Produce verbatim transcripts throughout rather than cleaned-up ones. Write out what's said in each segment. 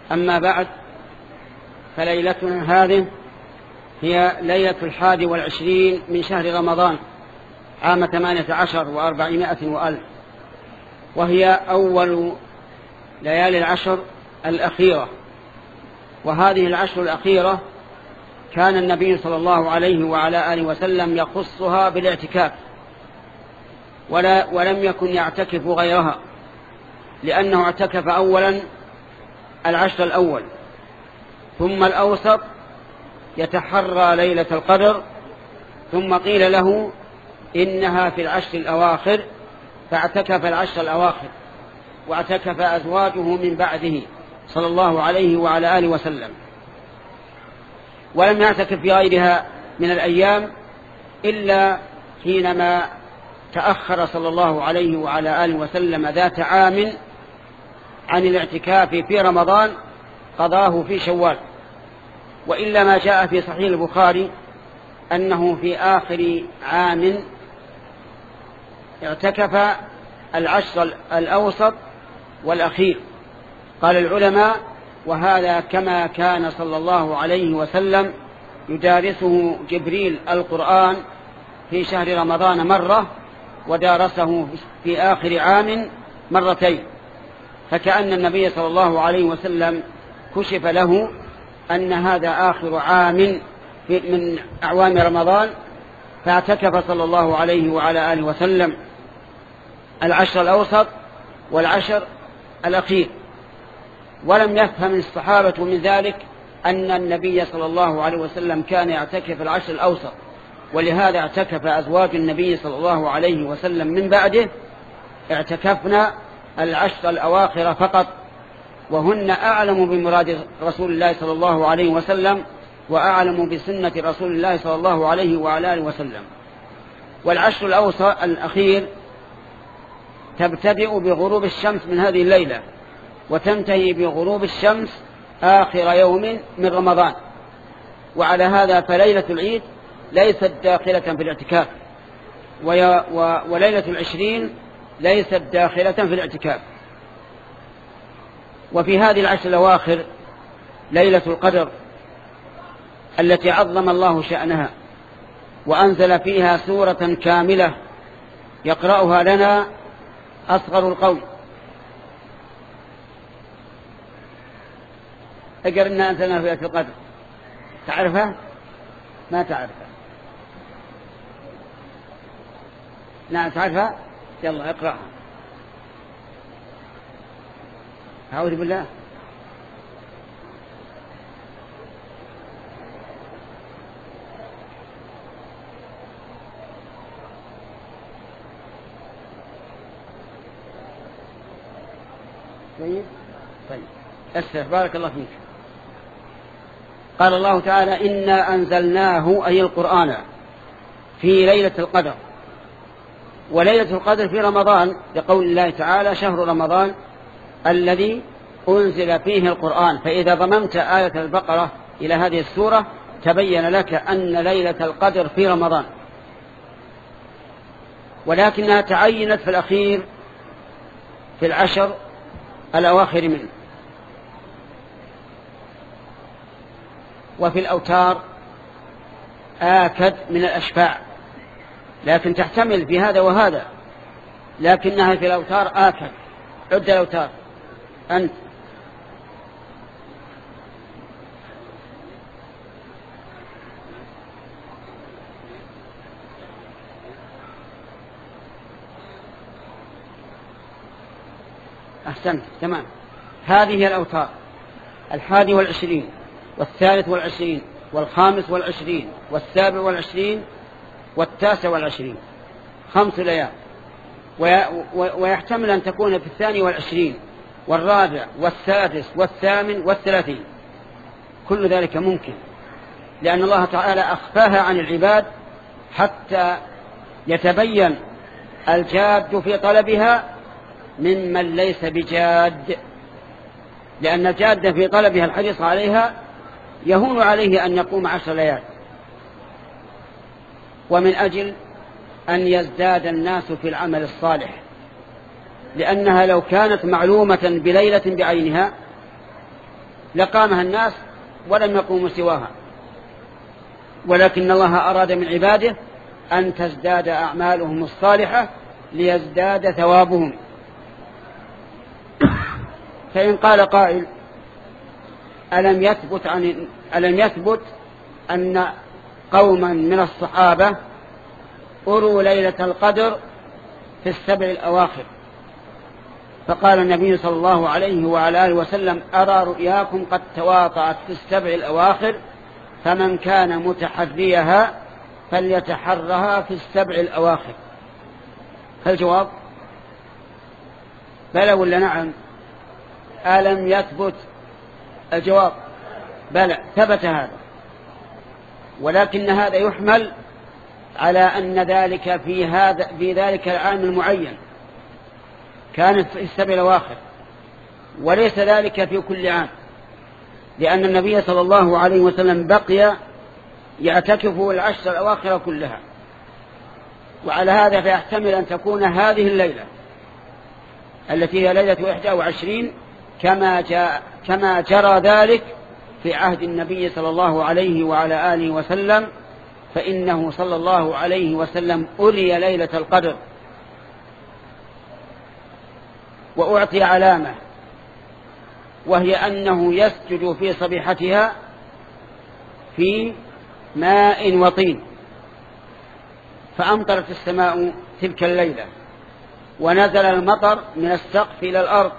أما بعد، فليلتنا هذه هي ليلة الحادي والعشرين من شهر رمضان عام ثمانية عشر وأربعمائة وألف، وهي أول ليالي العشر الأخيرة. وهذه العشر الأخيرة كان النبي صلى الله عليه وعلى آله وسلم يخصها بالاعتكاف، ولا ولم يكن يعتكف غيرها، لأنه اعتكف أولا العشر الأول ثم الأوسط يتحرى ليلة القدر، ثم قيل له إنها في العشر الأواخر فاعتكف العشر الأواخر، واعتكف أزواجه من بعده صلى الله عليه وعلى آله وسلم، ولم يعتكف في غيرها من الأيام إلا حينما تأخر صلى الله عليه وعلى آله وسلم ذات عام عن الاعتكاف في رمضان قضاه في شوال. وإلا ما جاء في صحيح البخاري أنه في آخر عام اعتكف العشر الأوسط والأخير. قال العلماء: وهذا كما كان صلى الله عليه وسلم يدارسه جبريل القرآن في شهر رمضان مرة، ودارسه في آخر عام مرتين، فكأن النبي صلى الله عليه وسلم كشف له أن هذا آخر عام من أعوام رمضان، فاعتكف صلى الله عليه وعلى آله وسلم العشر الأوسط والعشر الأخير. ولم يفهم الصحابة من ذلك أن النبي صلى الله عليه وسلم كان يعتكف العشر الأوسط، ولهذا اعتكف أزواج النبي صلى الله عليه وسلم من بعده اعتكفنا العشر الأواخر فقط، وهن أعلم بمراد رسول الله صلى الله عليه وسلم وأعلم بسنة رسول الله صلى الله عليه وعلى آله وسلم. والعشر الأوسط الأخير تبتدئ بغروب الشمس من هذه الليلة، وتنتهي بغروب الشمس آخر يوم من رمضان. وعلى هذا فليلة العيد ليست داخلة في الاعتكاف، وليلة العشرين ليست داخلة في الاعتكاف. وفي هذه العشر الأواخر ليلة القدر التي عظم الله شأنها وأنزل فيها سورة كاملة يقرأها لنا أصغر القوم. اقرأ إنا أنزلنا في ليلة القدر. تعرفها؟ ما تعرفها؟ نعم تعرفها؟ يلا اقرأها. أعوذ بالله. طيب طيب أسف بارك الله فيك. قال الله تعالى: إنا أنزلناه أي القرآن في ليلة القدر. وليلة القدر في رمضان لقول الله تعالى: شهر رمضان الذي أنزل فيه القرآن. فإذا ضممت آية البقرة إلى هذه السورة تبين لك أن ليلة القدر في رمضان، ولكنها تعينت في الأخير في العشر الأواخر منه. وفي الأوتار آكد من الأشفاع، لكن تحتمل في هذا وهذا، لكنها في الأوتار آكد. عد الأوتار أنت. أحسنت تمام. هذه الأوتار: الحادي والعشرين والثالث والعشرين والخامس والعشرين والسابع والعشرين والتاسع والعشرين، خمس ليال. ويحتمل أن تكون في الثاني والعشرين والرابع والسادس والثامن والثلاثين، كل ذلك ممكن، لأن الله تعالى أخفاها عن العباد حتى يتبين الجاد في طلبها ممن ليس بجاد، لأن الجاد في طلبها الحريص عليها يهون عليه أن يقوم عشر ليال. ومن أجل أن يزداد الناس في العمل الصالح، لأنها لو كانت معلومة بليلة بعينها لقامها الناس ولم يقوموا سواها، ولكن الله أراد من عباده أن تزداد أعمالهم الصالحة ليزداد ثوابهم. فإن قال قائل ألم يثبت, عن ألم يثبت أن قوما من الصحابة أروا ليلة القدر في السبع الأواخر، فقال النبي صلى الله عليه وعلى آله وسلم أرى رؤياكم قد تواطأت في السبع الأواخر فمن كان متحريها فليتحرها في السبع الأواخر. فالجواب بلى ولا نعم؟ ألم يثبت؟ الجواب بلى، ثبت هذا، ولكن هذا يحمل على أن ذلك في هذا في ذلك العام المعين كانت في السبع الأواخر، وليس ذلك في كل عام، لأن النبي صلى الله عليه وسلم بقي يعتكف العشر الأواخر كلها، وعلى هذا فيحتمل أن تكون هذه الليلة التي هي ليلة إحدى وعشرين كما جاء كما جرى ذلك في عهد النبي صلى الله عليه وعلى آله وسلم، فإنه صلى الله عليه وسلم أري ليلة القدر وأعطي علامة، وهي أنه يسجد في صبيحتها في ماء وطين، فأمطرت السماء تلك الليلة ونزل المطر من السقف إلى الأرض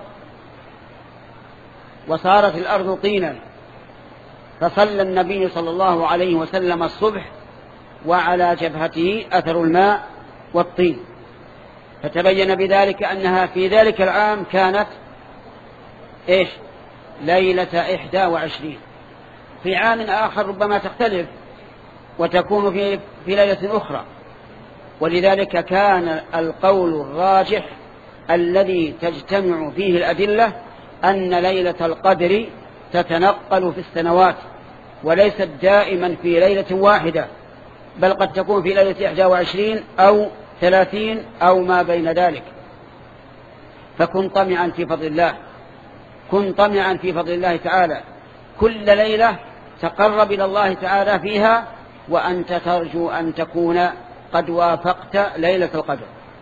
وصارت الأرض طينا، فصلى النبي صلى الله عليه وسلم الصبح وعلى جبهته أثر الماء والطين، فتبين بذلك أنها في ذلك العام كانت إيش؟ ليلة إحدى وعشرين. في عام آخر ربما تختلف وتكون في, في ليلة أخرى، ولذلك كان القول الراجح الذي تجتمع فيه الأدلة أن ليلة القدر تتنقل في السنوات وليست دائما في ليلة واحدة، بل قد تكون في ليلة إحدى وعشرين أو ثلاثين أو ما بين ذلك. فكن طمعا في فضل الله، كن طمعا في فضل الله تعالى، كل ليلة تقرب إلى الله تعالى فيها وأنت ترجو أن تكون قد وافقت ليلة القدر.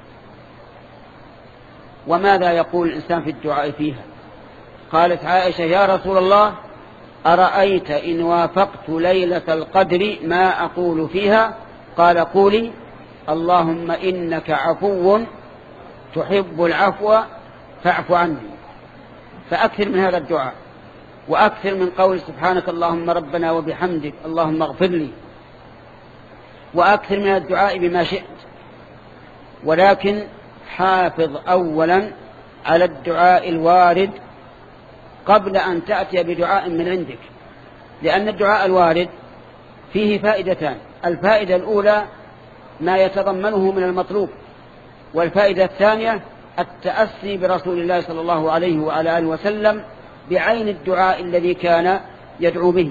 وماذا يقول الإنسان في الدعاء فيها؟ قالت عائشة يا رسول الله أرأيت إن وافقت ليلة القدر ما أقول فيها؟ قال قولي اللهم إنك عفو تحب العفو فاعف عني. فأكثر من هذا الدعاء، وأكثر من قول سبحانك اللهم ربنا وبحمدك اللهم اغفر لي، وأكثر من الدعاء بما شئت، ولكن حافظ أولا على الدعاء الوارد قبل أن تأتي بدعاء من عندك، لأن الدعاء الوارد فيه فائدتان: الفائدة الأولى ما يتضمنه من المطلوب، والفائدة الثانية التأسي برسول الله صلى الله عليه وعلى آله وسلم بعين الدعاء الذي كان يدعو به.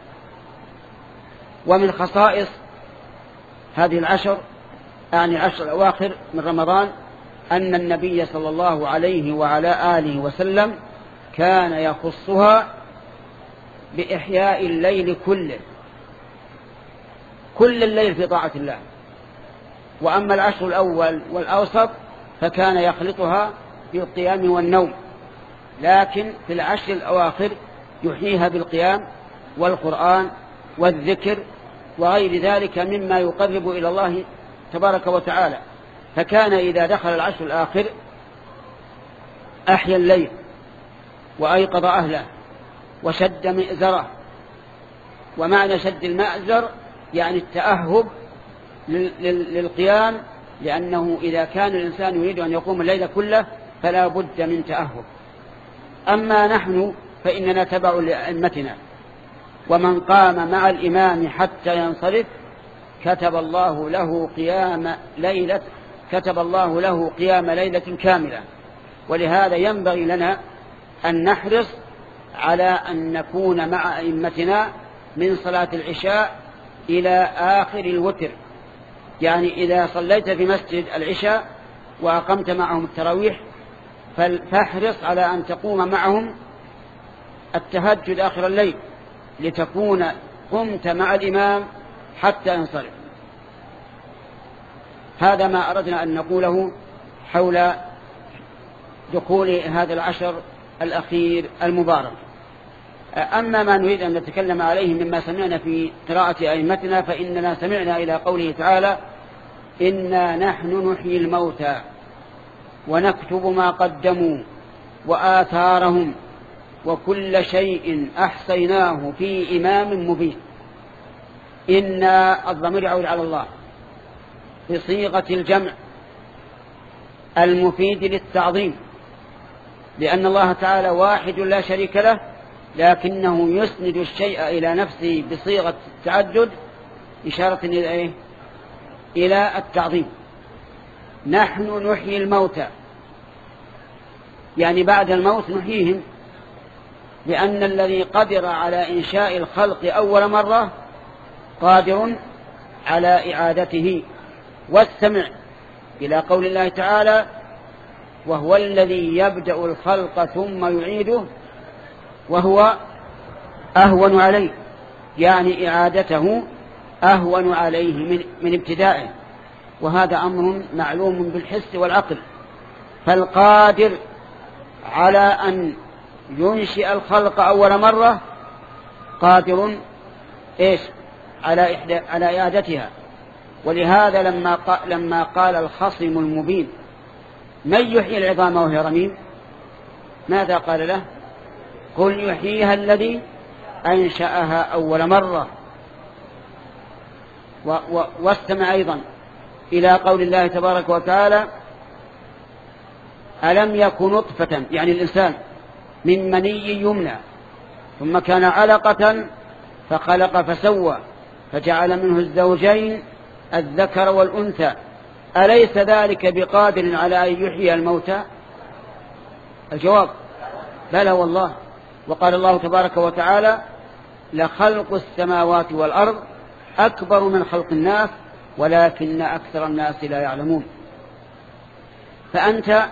ومن خصائص هذه العشر يعني العشر الأواخر من رمضان أن النبي صلى الله عليه وعلى آله وسلم كان يخصها بإحياء الليل كله، كل الليل في طاعة الله. وأما العشر الأول والأوسط فكان يخلطها بالقيام والنوم، لكن في العشر الأواخر يحييها بالقيام والقرآن والذكر وغير ذلك مما يقرب إلى الله تبارك وتعالى. فكان إذا دخل العشر الآخر أحيا الليل وأيقظ أهله وشد مئزره، ومعنى شد المأزر يعني التأهب للقيام، لأنه إذا كان الإنسان يريد أن يقوم الليل كله فلا بد من تأهب. أما نحن فإننا تبع لأئمتنا، ومن قام مع الإمام حتى ينصرف كتب الله له قيام ليلة كتب الله له قيام ليلة كاملة. ولهذا ينبغي لنا أن نحرص على أن نكون مع أئمتنا من صلاة العشاء إلى آخر الوتر، يعني إذا صليت في مسجد العشاء وأقمت معهم التراويح فاحرص على أن تقوم معهم التهجد آخر الليل لتكون قمت مع الإمام حتى ينصرف. هذا ما أردنا أن نقوله حول دخول هذا العشر الأخير المبارك. أما ما نريد أن نتكلم عليه مما سمعنا في قراءة أئمتنا، فإننا سمعنا إلى قوله تعالى: إنا نحن نحيي الموتى ونكتب ما قدموا وآثارهم وكل شيء أحصيناه في إمام مبين. إنا الضمير يعود على الله بصيغة الجمع المفيد للتعظيم، لأن الله تعالى واحد لا شريك له، لكنه يسند الشيء إلى نفسه بصيغة التعدد إشارة إلى إلى التعظيم. نحن نحيي الموتى، يعني بعد الموت نحييهم، لأن الذي قدر على إنشاء الخلق أول مرة قادر على إعادته. واستمع إلى قول الله تعالى: وهو الذي يبدأ الخلق ثم يعيده وهو أهون عليه، يعني إعادته أهون عليه من, من ابتدائه، وهذا أمر معلوم بالحس والعقل. فالقادر على أن ينشئ الخلق أول مرة قادر إيش على إحدى على إعادتها. ولهذا لما قال, لما قال الخصم المبين: من يحيي العظام وهي رميم؟ ماذا قال له؟ قل يحييها الذي أنشأها أول مرة. و و واستمع أيضا إلى قول الله تبارك وتعالى: ألم يكن نطفة، يعني الإنسان، من مني يمنى ثم كان علقة فخلق فسوى فجعل منه الزوجين الذكر والأنثى أليس ذلك بقادر على أن يحيي الموتى؟ الجواب: بلى والله. وقال الله تبارك وتعالى: لخلق السماوات والأرض أكبر من خلق الناس ولكن أكثر الناس لا يعلمون. فأنت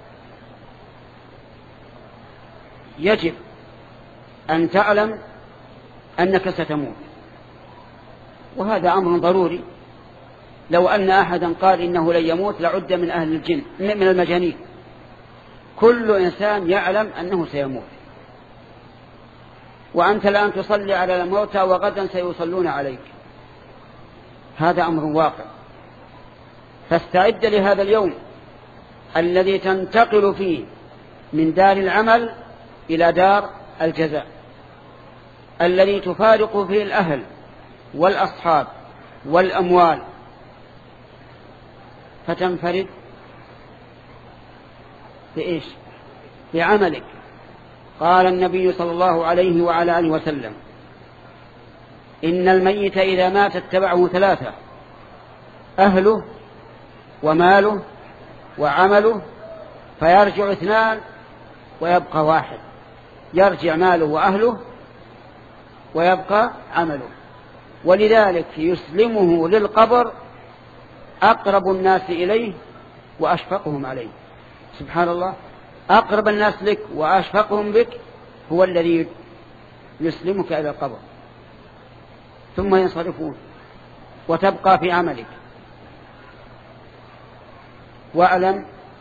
يجب أن تعلم أنك ستموت، وهذا أمر ضروري. لو أن أحدا قال إنه لن يموت لعد من أهل الجن من المجانين. كل إنسان يعلم أنه سيموت، وأنت الآن تصلي على الموتى وغدا سيصلون عليك، هذا أمر واقع. فاستعد لهذا اليوم الذي تنتقل فيه من دار العمل إلى دار الجزاء، الذي تفارق فيه الأهل والأصحاب والأموال فتنفرد بإيش؟ بعملك. قال النبي صلى الله عليه وعلى آله وسلم: إن الميت إذا مات اتبعه ثلاثة: أهله وماله وعمله، فيرجع اثنان ويبقى واحد. يرجع ماله وأهله ويبقى عمله. ولذلك يسلمه للقبر أقرب الناس إليه وأشفقهم عليه. سبحان الله، أقرب الناس لك وأشفقهم بك هو الذي يسلمك إلى القبر، ثم ينصرفون وتبقى في عملك. واعلم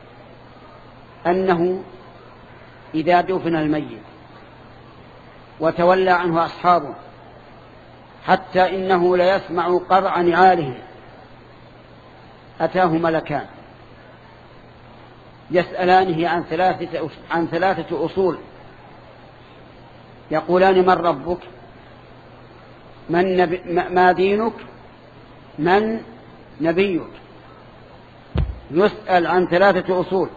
أنه إذا دفن الميت وتولى عنه أصحابه حتى إنه ليسمع قرع نعالهم أتاه ملكان يسألانه عن ثلاثة, عن ثلاثة أصول، يقولان: من ربك؟ من نبي ما دينك؟ من نبيك؟ يسأل عن ثلاثة أصول: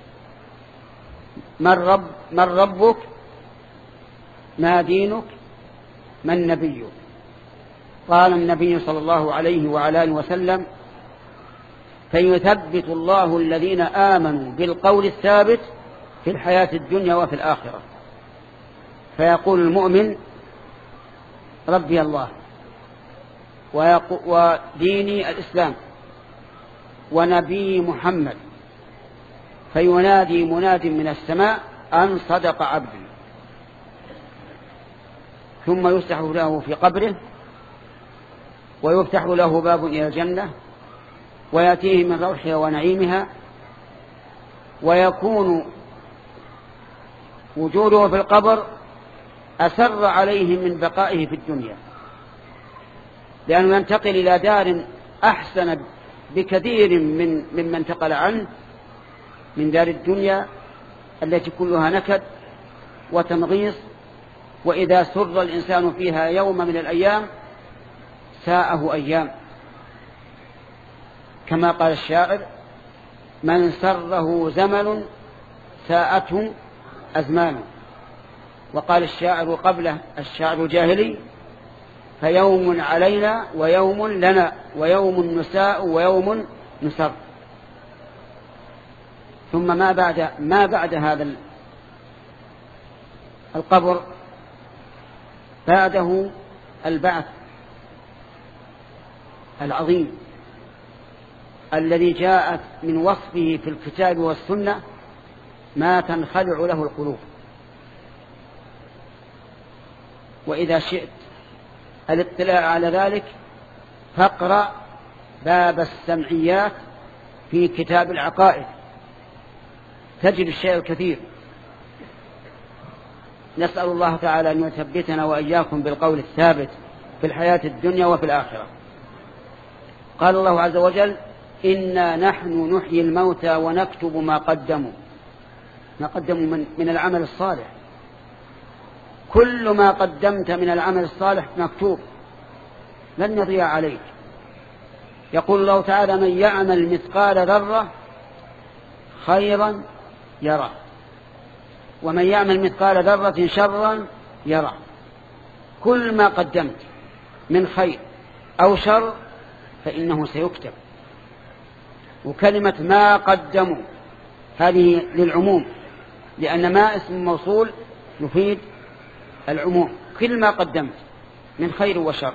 من, رب من ربك؟ ما دينك؟ من نبيك؟ قال النبي صلى الله عليه وعلى آله وسلم: فيثبت الله الذين آمنوا بالقول الثابت في الحياة الدنيا وفي الآخرة. فيقول المؤمن: ربي الله وديني الإسلام ونبي محمد. فينادي مناد من السماء أن صدق عبدي. ثم يفتح له في قبره ويفتح له باب إلى الجنة ويأتيه من روحها ونعيمها، ويكون وجوده في القبر أسر عليه من بقائه في الدنيا، لأنه ينتقل إلى دار أحسن بكثير من مما انتقل عنه من دار الدنيا التي كلها نكد وتنغيص. وإذا سر الإنسان فيها يوم من الأيام ساءه أيام، كما قال الشاعر: من سره زمن ساءته أزمان. وقال الشاعر قبله الشاعر الجاهلي: فيوم علينا ويوم لنا ويوم نساء ويوم نسر. ثم ما بعد ما بعد هذا القبر بعده البعث العظيم الذي جاءت من وصفه في الكتاب والسنة ما تنخلع له القلوب. وإذا شئت الاطلاع على ذلك فاقرأ باب السمعيات في كتاب العقائد تجد الشيء الكثير. نسأل الله تعالى أن يثبتنا وإياكم بالقول الثابت في الحياة الدنيا وفي الآخرة. قال الله عز وجل: إنا نحن نحيي الموتى ونكتب ما قدموا ما قدموا من, من العمل الصالح. كل ما قدمت من العمل الصالح مكتوب لن يضيع عليك. يقول الله تعالى: من يعمل مثقال ذرة خيرا يرى ومن يعمل مثقال ذرة شرا يرى. كل ما قدمت من خير أو شر فإنه سيكتب. وكلمة ما قدموا هذه للعموم، لأن ما اسم موصول يفيد العموم. كل ما قدمت من خير وشر،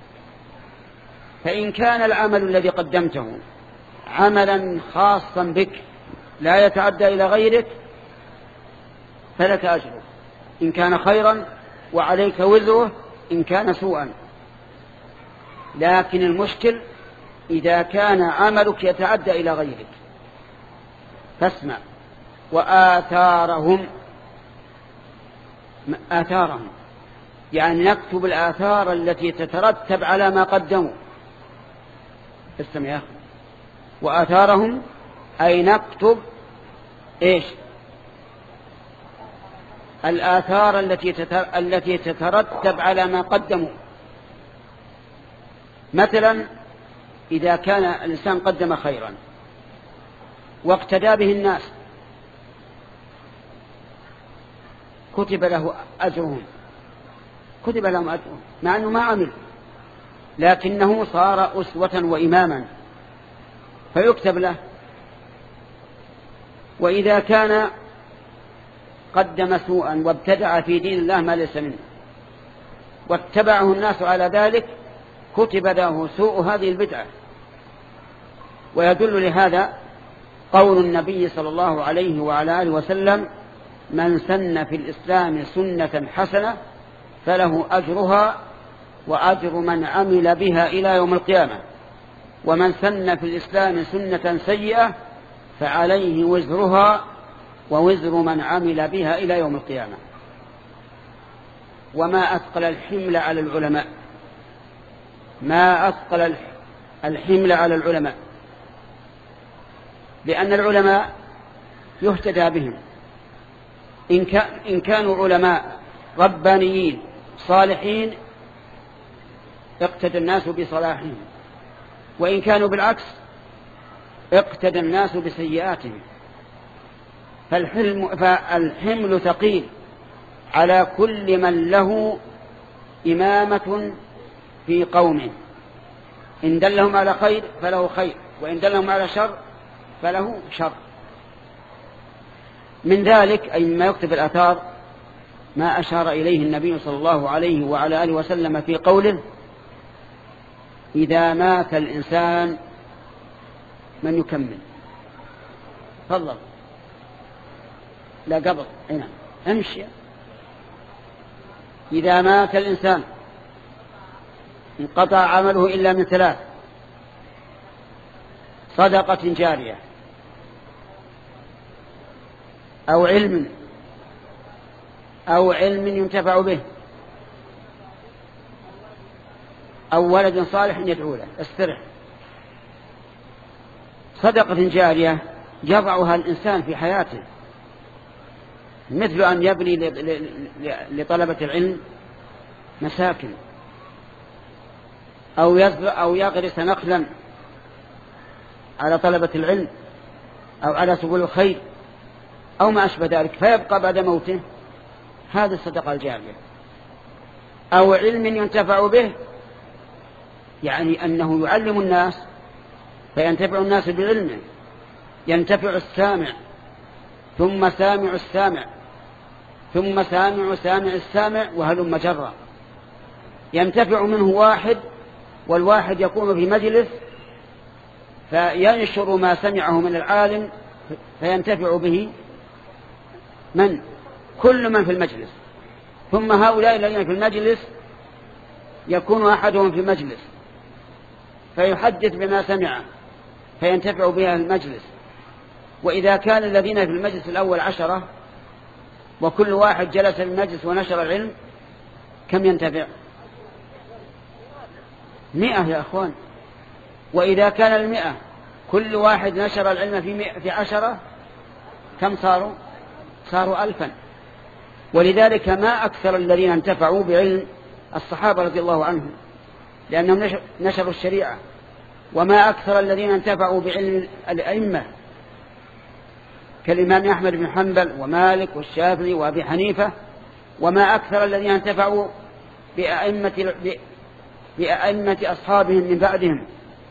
فإن كان العمل الذي قدمته عملا خاصا بك لا يتعدى إلى غيرك فلك أجره إن كان خيرا وعليك وزره إن كان سوءا. لكن المشكل إذا كان عملك يتعدى إلى غيرك. فاسمع: وآثارهم. آثارهم يعني نكتب الآثار التي تترتب على ما قدموا. اسمع يا أخي: وآثارهم أي نكتب إيش؟ الآثار التي التي تترتب على ما قدموا. مثلا إذا كان الإنسان قدم خيرا واقتدى به الناس كتب له أجرهم كتب لهم أجرهم مع أنه ما عمل، لكنه صار أسوة وإماما فيكتب له. وإذا كان قدم سوءا وابتدع في دين الله ما ليس منه واتبعه الناس على ذلك كتب له سوء هذه البدعة. ويدل لهذا قول النبي صلى الله عليه وعلى آله وسلم: من سن في الإسلام سنة حسنة فله أجرها وأجر من عمل بها إلى يوم القيامة، ومن سن في الإسلام سنة سيئة فعليه وزرها ووزر من عمل بها إلى يوم القيامة. وما أثقل الحمل على العلماء ما أثقل الحمل على العلماء لأن العلماء يهتدى بهم. إن, كان إن كانوا علماء ربانيين صالحين اقتدى الناس بصلاحهم، وإن كانوا بالعكس اقتدى الناس بسيئاتهم. فالحلم, فالحمل ثقيل على كل من له إمامة في قومه. إن دلهم على خير فله خير، وإن دلهم على شر فله شر. من ذلك أي ما يكتب الآثار ما أشار إليه النبي صلى الله عليه وعلى آله وسلم في قوله: إذا مات الإنسان من يكمل. تفضل. لا قبل هنا امشي. إذا مات الإنسان انقطع عمله إلا من ثلاث: صدقة جارية، أو علم أو علم ينتفع به، أو ولد صالح يدعو له. استرح. صدقة جارية يضعها الإنسان في حياته، مثل أن يبني لطلبة العلم مساكن، أو أو يغرس نخلا على طلبة العلم، أو على سبل الخير، أو ما أشبه ذلك، فيبقى بعد موته. هذه الصدقة الجارية. أو علم ينتفع به، يعني أنه يعلم الناس فينتفع الناس بعلمه، ينتفع السامع ثم سامع السامع ثم سامع سامع السامع وهلم جرا. ينتفع منه واحد، والواحد يكون في مجلس فينشر ما سمعه من العالم فينتفع به من؟ كل من في المجلس. ثم هؤلاء الذين في المجلس يكون أحدهم في مجلس فيحدث بما سمع فينتفع بها المجلس. وإذا كان الذين في المجلس الأول عشرة وكل واحد جلس في المجلس ونشر العلم، كم ينتفع؟ مئة يا أخوان. وإذا كان المئة كل واحد نشر العلم في, مئة في عشرة، كم صاروا؟ صاروا ألفا. ولذلك ما أكثر الذين انتفعوا بعلم الصحابة رضي الله عنهم، لأنهم نشروا الشريعة. وما أكثر الذين انتفعوا بعلم الأئمة كالإمام أحمد بن حنبل ومالك والشافعي وأبي حنيفة. وما أكثر الذين انتفعوا بأئمة, بأئمة أصحابهم من بعدهم.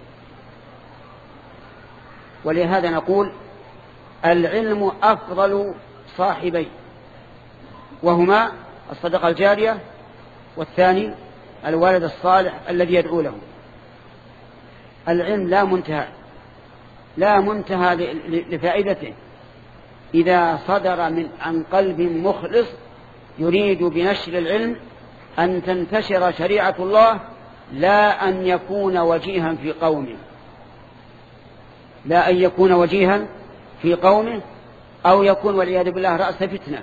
ولهذا نقول العلم أفضل صاحبين، وهما الصدقة الجارية، والثاني الولد الصالح الذي يدعو له. العلم لا منتهى لا منتهى لفائدته إذا صدر من عن قلب مخلص يريد بنشر العلم أن تنتشر شريعة الله، لا أن يكون وجيها في قومه لا أن يكون وجيها في قومه أو يكون والعياذ بالله رأس فتنة.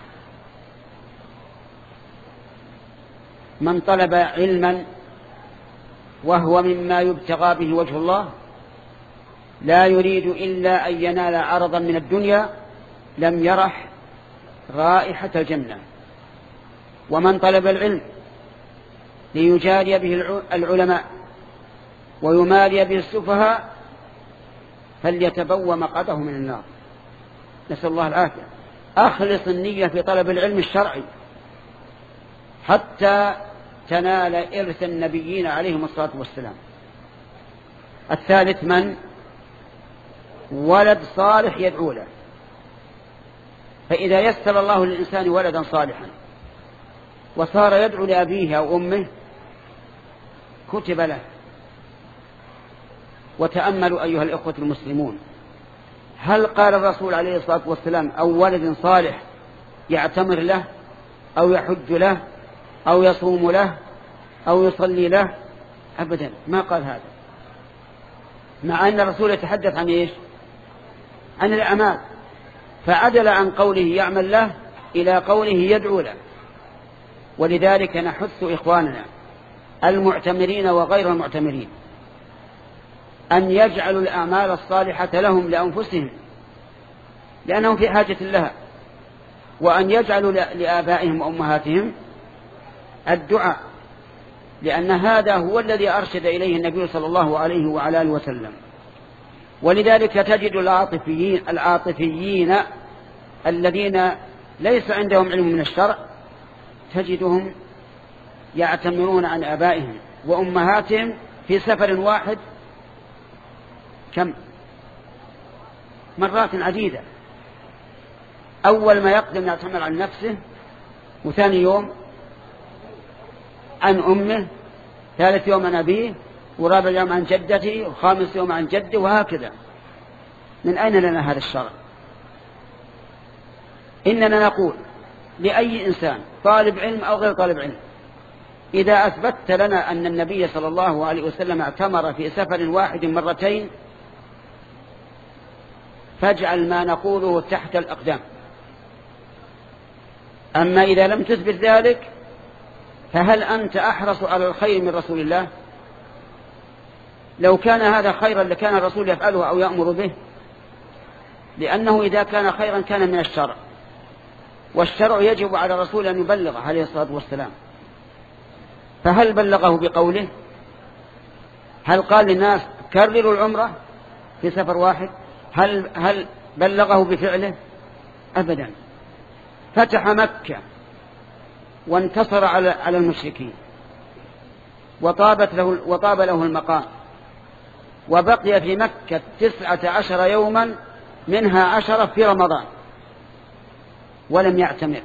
من طلب علما وهو مما يبتغى به وجه الله لا يريد إلا أن ينال عرضا من الدنيا لم يرح رائحة الجنة. ومن طلب العلم ليجاري به العلماء ويماري به السفهاء فليتبوأ مقعده من النار، نسأل الله العافية. أخلص النية في طلب العلم الشرعي حتى تنال إرث النبيين عليهم الصلاة والسلام. الثالث من؟ ولد صالح يدعو له. فإذا يسر الله للإنسان ولدا صالحا وصار يدعو لأبيه أو أمه كتب له. وتأملوا أيها الإخوة المسلمون، هل قال الرسول عليه الصلاة والسلام أو ولد صالح يعتمر له أو يحج له أو يصوم له أو يصلي له؟ أبدا، ما قال هذا. مع أن الرسول يتحدث عن إيش؟ عن الأعمال، فعدل عن قوله يعمل له إلى قوله يدعو له. ولذلك نحث إخواننا المعتمرين وغير المعتمرين أن يجعلوا الأعمال الصالحة لهم لأنفسهم لأنهم في حاجة لها، وأن يجعلوا لآبائهم وأمهاتهم الدعاء، لأن هذا هو الذي أرشد إليه النبي صلى الله عليه وعلى آله وسلم. ولذلك تجد العاطفيين, العاطفيين الذين ليس عندهم علم من الشرع تجدهم يعتمرون عن آبائهم وأمهاتهم في سفر واحد كم مرات عديدة. أول ما يقدم يعتمر عن نفسه، وثاني يوم عن أمه، ثالث يوم عن أبيه، ورابع يوم عن جدته، وخامس يوم عن جده، وهكذا. من أين لنا هذا الشرع؟ إننا نقول لأي إنسان طالب علم أو غير طالب علم، إذا أثبتت لنا أن النبي صلى الله عليه وسلم اعتمر في سفر واحد مرتين فاجعل ما نقوله تحت الأقدام. أما إذا لم تثبت ذلك فهل أنت أحرص على الخير من رسول الله؟ لو كان هذا خيرا لكان الرسول يفعله أو يأمر به، لأنه إذا كان خيرا كان من الشرع، والشرع يجب على الرسول أن يبلغ عليه الصلاة والسلام. فهل بلغه بقوله؟ هل قال للناس كرروا العمرة في سفر واحد؟ هل, هل بلغه بفعله؟ أبدا. فتح مكة وانتصر على على المشركين وطابت له وطاب له المقام، وبقي في مكة تسعة عشر يوما منها عشرة في رمضان ولم يعتمر،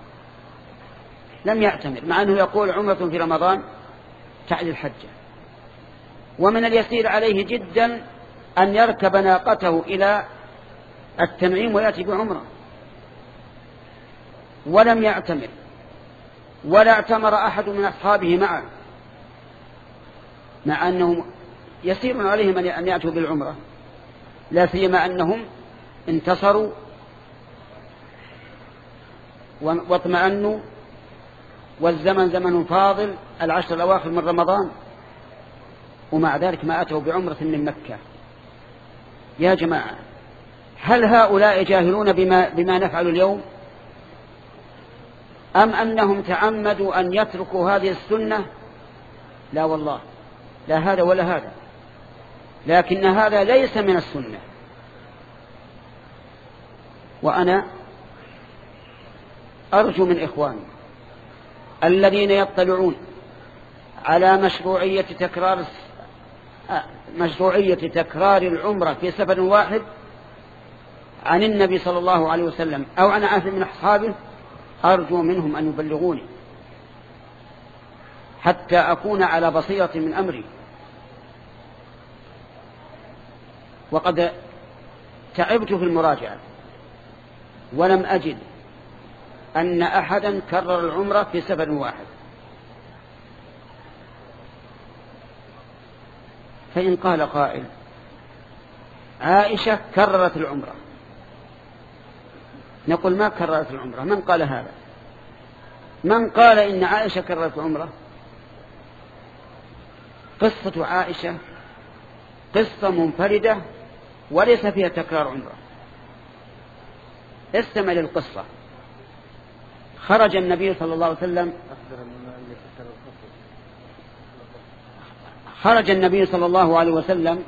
لم يعتمر، مع أنه يقول عمرة في رمضان تعدل الحجة. ومن اليسير عليه جدا أن يركب ناقته إلى التنعيم ويأتي بعمرة، ولم يعتمر ولا اعتمر أحد من أصحابه معه، مع أنهم يسير عليهم أن يأتوا بالعمرة، لا سيما أنهم انتصروا واطمأنوا والزمن زمن فاضل العشر الأواخر من رمضان، ومع ذلك ما أتوا بعمرة من مكة. يا جماعة، هل هؤلاء جاهلون بما, بما نفعل اليوم، أم أنهم تعمدوا أن يتركوا هذه السنة؟ لا والله، لا هذا ولا هذا، لكن هذا ليس من السنة. وأنا أرجو من إخواني الذين يطلعون على مشروعية تكرار مشروعية تكرار العمرة في سفر واحد عن النبي صلى الله عليه وسلم أو عن أحد من أصحابه، أرجو منهم أن يبلغوني حتى أكون على بصيرة من أمري. وقد تعبت في المراجعة ولم أجد أن أحدا كرر العمرة في سفر واحد. فإن قال قائل عائشة كررت العمرة، نقول ما كررت العمرة. من قال هذا؟ من قال إن عائشة كررت العمرة؟ قصة عائشة قصة منفردة وليس فيها تكرار عمرة. استمع للقصة. خرج النبي صلى الله عليه وسلم خرج النبي صلى الله عليه وسلم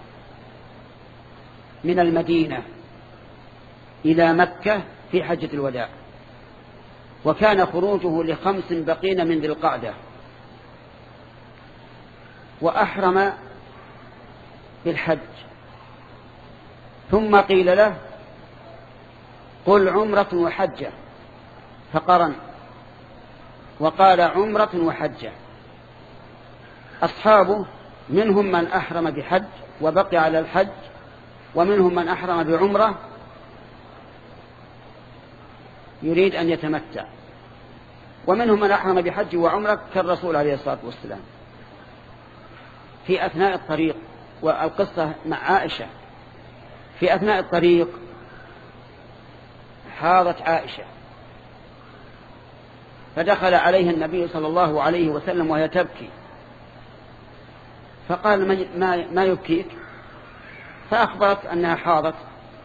من المدينة إلى مكة في حجة الوداع، وكان خروجه لخمس بقين من ذي القعدة، وأحرم بالحج. ثم قيل له قل عمرة وحجة، فقرن وقال عمرة وحجة. أصحابه منهم من أحرم بحج وبقي على الحج، ومنهم من أحرم بعمرة يريد أن يتمتع، ومنهم من أحرم بحج وعمرة كالرسول عليه الصلاة والسلام. في أثناء الطريق، والقصة مع عائشة، في أثناء الطريق حاضت عائشة، فدخل عليها النبي صلى الله عليه وسلم وهي تبكي، فقال ما, ما يبكيك؟ فأخبرت أنها حاضت،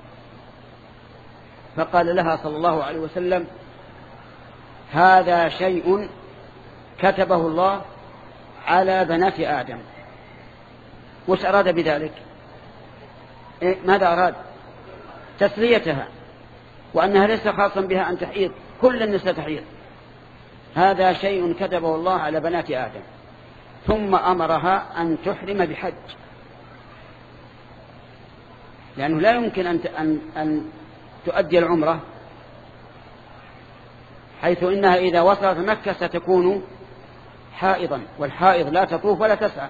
فقال لها صلى الله عليه وسلم هذا شيء كتبه الله على بنات آدم. وش أراد بذلك؟ إيه؟ ماذا أراد؟ تسليتها، وأنها ليس خاصا بها أن تحيض، كل النساء تحيض. هذا شيء كتبه الله على بنات آدم. ثم أمرها أن تحرم بحج، لأنه لا يمكن أن أن أن تؤدي العمرة، حيث إنها إذا وصلت مكة ستكون حائضا، والحائض لا تطوف ولا تسعى.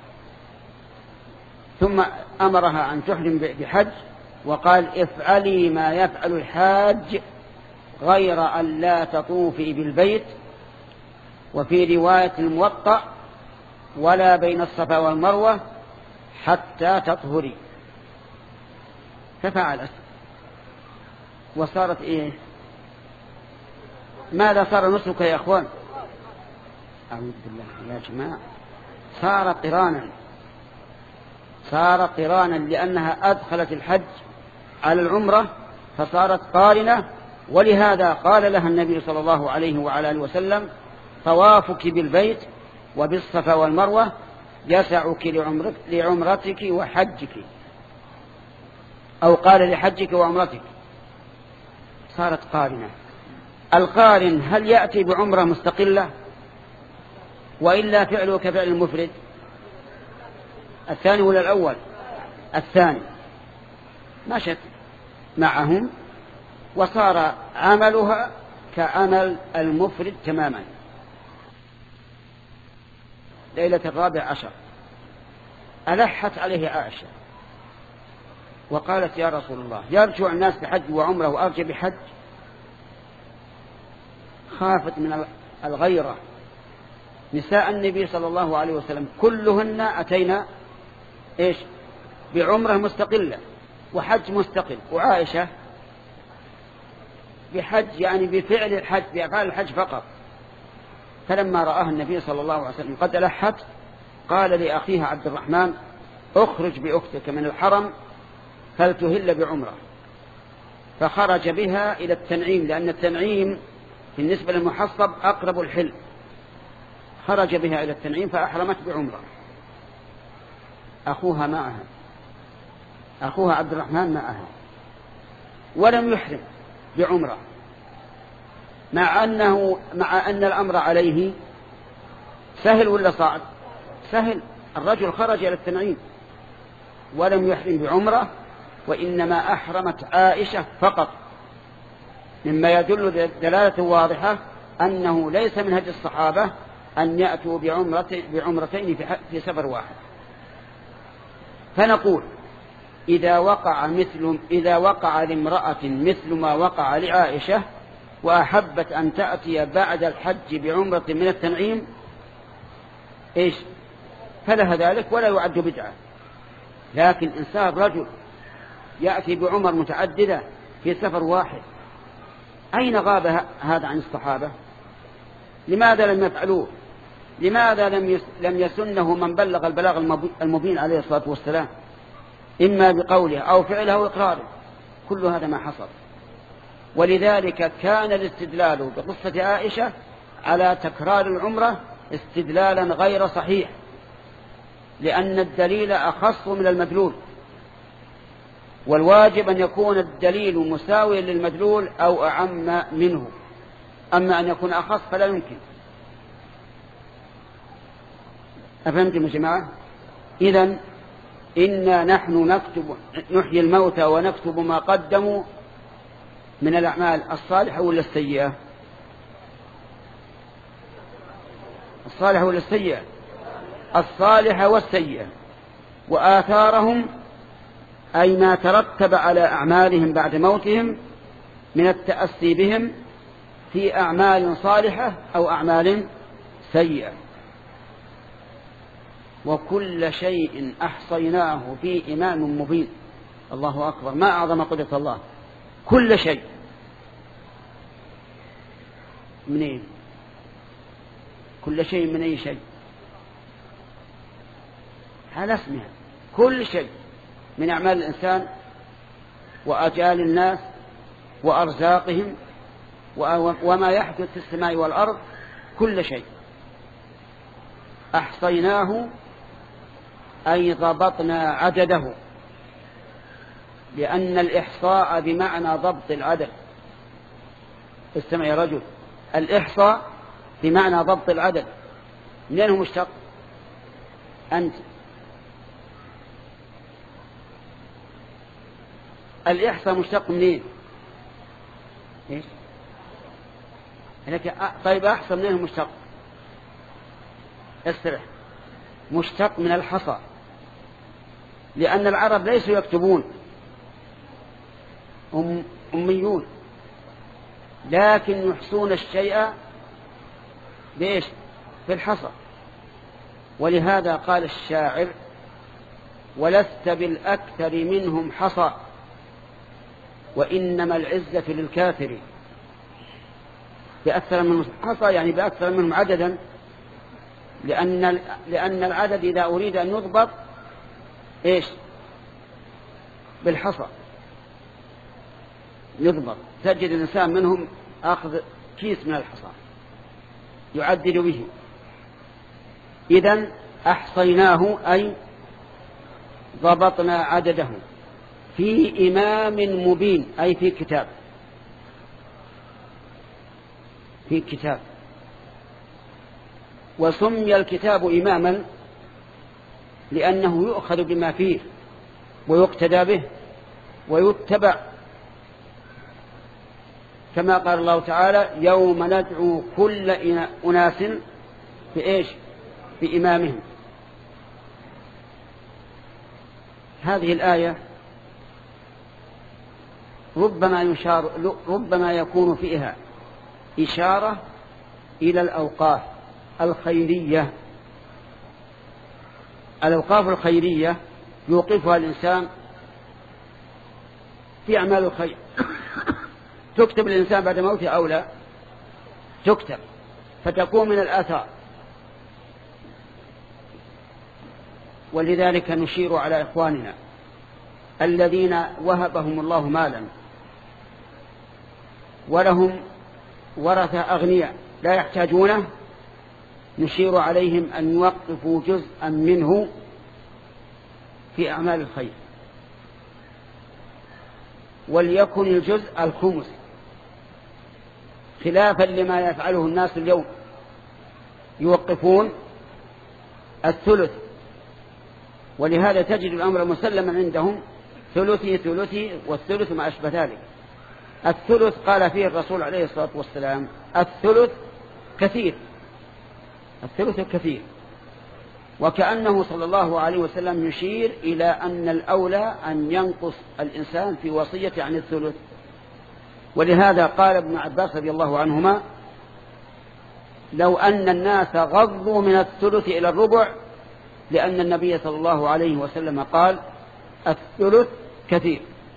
ثم أمرها أن تحرم بحج، وقال افعلي ما يفعل الحاج غير أن لا تطوفي بالبيت، وفي رواية الموطأ ولا بين الصفا والمروة حتى تطهري. ففعلت وصارت إيه؟ ماذا صار نسك يا أخوان؟ أعوذ بالله يا جماعة، صار قرانا، صار قرانا لأنها أدخلت الحج على العمرة فصارت قارنة. ولهذا قال لها النبي صلى الله عليه وعلى آله وسلم: طوافك بالبيت وبالصفا والمروة يسعك لعمرتك وحجك، أو قال لحجك وعمرتك. صارت قارنة. القارن هل يأتي بعمرة مستقلة وإلا فعله كفعل المفرد؟ الثاني ولا الأول؟ الثاني. مشت معهم وصار عملها كعمل المفرد تماما. ليلة الرابع عشر ألحت عليه عائشة وقالت: يا رسول الله، يرجع الناس بحج وعمره وأرجع بحج. خافت من الغيرة. نساء النبي صلى الله عليه وسلم كلهن أتينا إيش؟ بعمره مستقلة وحج مستقل، وعائشة بحج، يعني بفعل الحج، بأفعال الحج فقط. فلما رآها النبي صلى الله عليه وسلم قد ألحت قال لأخيها عبد الرحمن: اخرج بأختك من الحرم فلتهل بعمره. فخرج بها إلى التنعيم، لأن التنعيم بالنسبة للمحصب أقرب الحل. خرج بها إلى التنعيم فأحرمت بعمره. أخوها معها، أخوها عبد الرحمن معها، ولم يحرم بعمره، مع أنه مع أن الأمر عليه سهل ولا صعب؟ سهل. الرجل خرج إلى التنعيم ولم يحرم بعمره، وإنما أحرمت عائشة فقط، مما يدل دلالة واضحة أنه ليس من هدي الصحابة أن يأتوا بعمرتين في سفر واحد. فنقول: إذا وقع مثل إذا وقع لامرأة مثل ما وقع لعائشة وأحبت أن تأتي بعد الحج بعمرة من التنعيم، إيش؟ فلها ذلك ولا يعد بدعة. لكن إنسان رجل يأتي بعمر متعددة في سفر واحد، أين غاب هذا عن الصحابة؟ لماذا لم يفعلوه؟ لماذا لم لم يسنه من بلغ البلاغ المبين عليه الصلاة والسلام، إما بقوله أو فعله أو إقراره؟ كل هذا ما حصل. ولذلك كان الاستدلال بقصة عائشة على تكرار العمرة استدلالا غير صحيح، لأن الدليل أخص من المدلول، والواجب أن يكون الدليل مساويا للمدلول أو أعم منه. أما أن يكون أخص فلا يمكن. أفهمتم يا جماعة؟ إذن إنا نحن نكتب نحيي الموتى ونكتب ما قدموا من الأعمال الصالحة ولا السيئة؟ الصالحة ولا السيئة؟ الصالحة والسيئة، وآثارهم أي ما ترتب على أعمالهم بعد موتهم من التأسي بهم في أعمال صالحة أو أعمال سيئة. وكل شيء أحصيناه في إمام مبين. الله أكبر، ما أعظم قدرة الله. كل شيء. منين؟ كل شيء من أي شيء؟ على اسمها. كل شيء من أعمال الإنسان وأجال الناس وأرزاقهم وما يحدث في السماء والأرض، كل شيء أحصيناه أي ضبطنا عدده، لأن الإحصاء بمعنى ضبط العدد. استمع يا رجل، الإحصاء بمعنى ضبط العدد. منين هو مشتق؟ أنت. الإحصاء مشتق منين؟ إيش؟ لك طيب أحصى منين هو مشتق؟ استرح. مشتق من الحصى، لأن العرب ليسوا يكتبون، هم أميون، لكن يحصون الشيء بإيش؟ بالحصى. ولهذا قال الشاعر: ولست بالأكثر منهم حصى وإنما العزة للكافر. بأكثر منهم حصى يعني بأكثر منهم عددا، لأن لأن العدد إذا أريد أن يضبط إيش؟ بالحصى يضبط. تجد الإنسان منهم أخذ كيس من الحصى يعدد به. إذن أحصيناه أي ضبطنا عدده في إمام مبين، أي في كتاب، في كتاب. وسمي الكتاب إماما لأنه يؤخذ بما فيه ويقتدى به ويتبع، كما قال الله تعالى: يوم ندعو كل أناس بإيش؟ بإمامهم. هذه الآية ربما يشار ربما يكون فيها إشارة إلى الأوقاف الخيرية. الأوقاف الخيرية يوقفها الإنسان في أعمال الخير. تكتب الإنسان بعد موته أو لا تكتب، فتكون من الآثار. ولذلك نشير على إخواننا الذين وهبهم الله مالا ولهم ورثة أغنياء لا يحتاجونه، نشير عليهم أن يوقفوا جزءا منه في أعمال الخير، وليكن الجزء الخمس، خلافا لما يفعله الناس اليوم، يوقفون الثلث. ولهذا تجد الأمر مسلما عندهم: ثلثي ثلثي والثلث ما أشبه ذلك. الثلث قال فيه الرسول عليه الصلاة والسلام: الثلث كثير، الثلث كثير. وكأنه صلى الله عليه وسلم يشير إلى أن الأولى أن ينقص الإنسان في وصية عن الثلث. ولهذا قال ابن عباس رضي الله عنهما: لو أن الناس غضوا من الثلث إلى الربع، لأن النبي صلى الله عليه وسلم قال: الثلث كثير.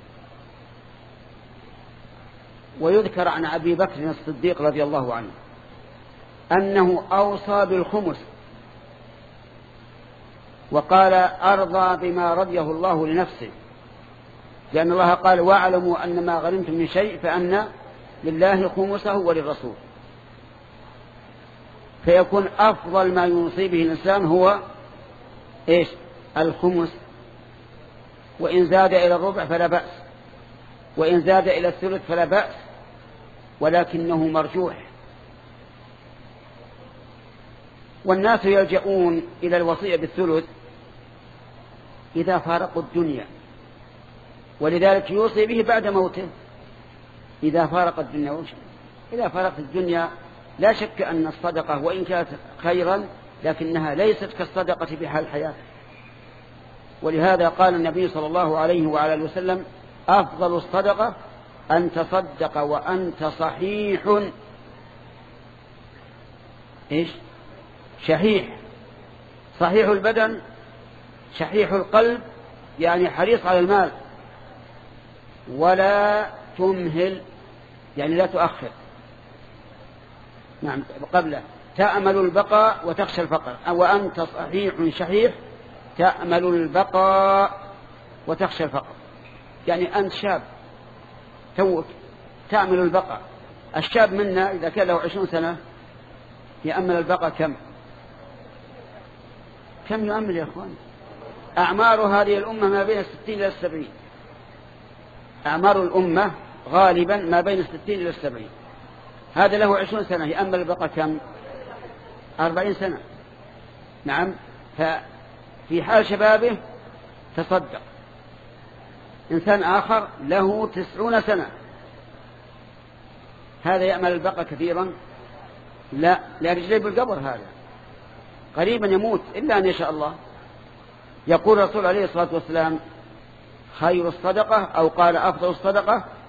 ويذكر عن أبي بكر الصديق رضي الله عنه أنه أوصى بالخمس، وقال: أرضى بما رضيه الله لنفسه، لأن الله قال: واعلموا أن ما غنمتم من شيء فأن لله خمسه وللرسول. فيكون أفضل ما يوصي به الإنسان هو إيش؟ الخمس. وإن زاد إلى الربع فلا بأس، وإن زاد إلى الثلث فلا بأس، ولكنه مرجوح. والناس يلجؤون إلى الوصية بالثلث إذا فارقوا الدنيا، ولذلك يوصي به بعد موته إذا فارق الدنيا. إذا فارق الدنيا لا شك أن الصدقة وإن كانت خيرا لكنها ليست كالصدقة بحال الحياة. ولهذا قال النبي صلى الله عليه وعلى اله وسلم: أفضل الصدقة أن تصدق وأنت صحيح إيش؟ شحيح، صحيح البدن شحيح القلب، يعني حريص على المال، ولا تمهل يعني لا تؤخر. نعم، قبله تأمل البقاء وتخشى الفقر، وأنت صحيح شحيح تأمل البقاء وتخشى الفقر، يعني أنت شاب توك تأمل البقاء. الشاب منا إذا كان له عشرون سنة يأمل البقاء كم كم يؤمل يا أخوان؟ أعمار هذه الأمة ما بين الستين إلى السبعين، أعمار الأمة غالبا ما بين الستين إلى السبعين. هذا له عشرون سنة يأمل البقاء كم؟ أربعين سنة. نعم، ففي حال شبابه تصدق. إنسان آخر له تسعون سنة، هذا يأمل البقاء كثيرا؟ لا، لا رجلي بالقبر، هذا قريبا يموت إلا أن يشاء الله. يقول الرسول عليه الصلاة والسلام: خير الصدقة، أو قال أفضل الصدقة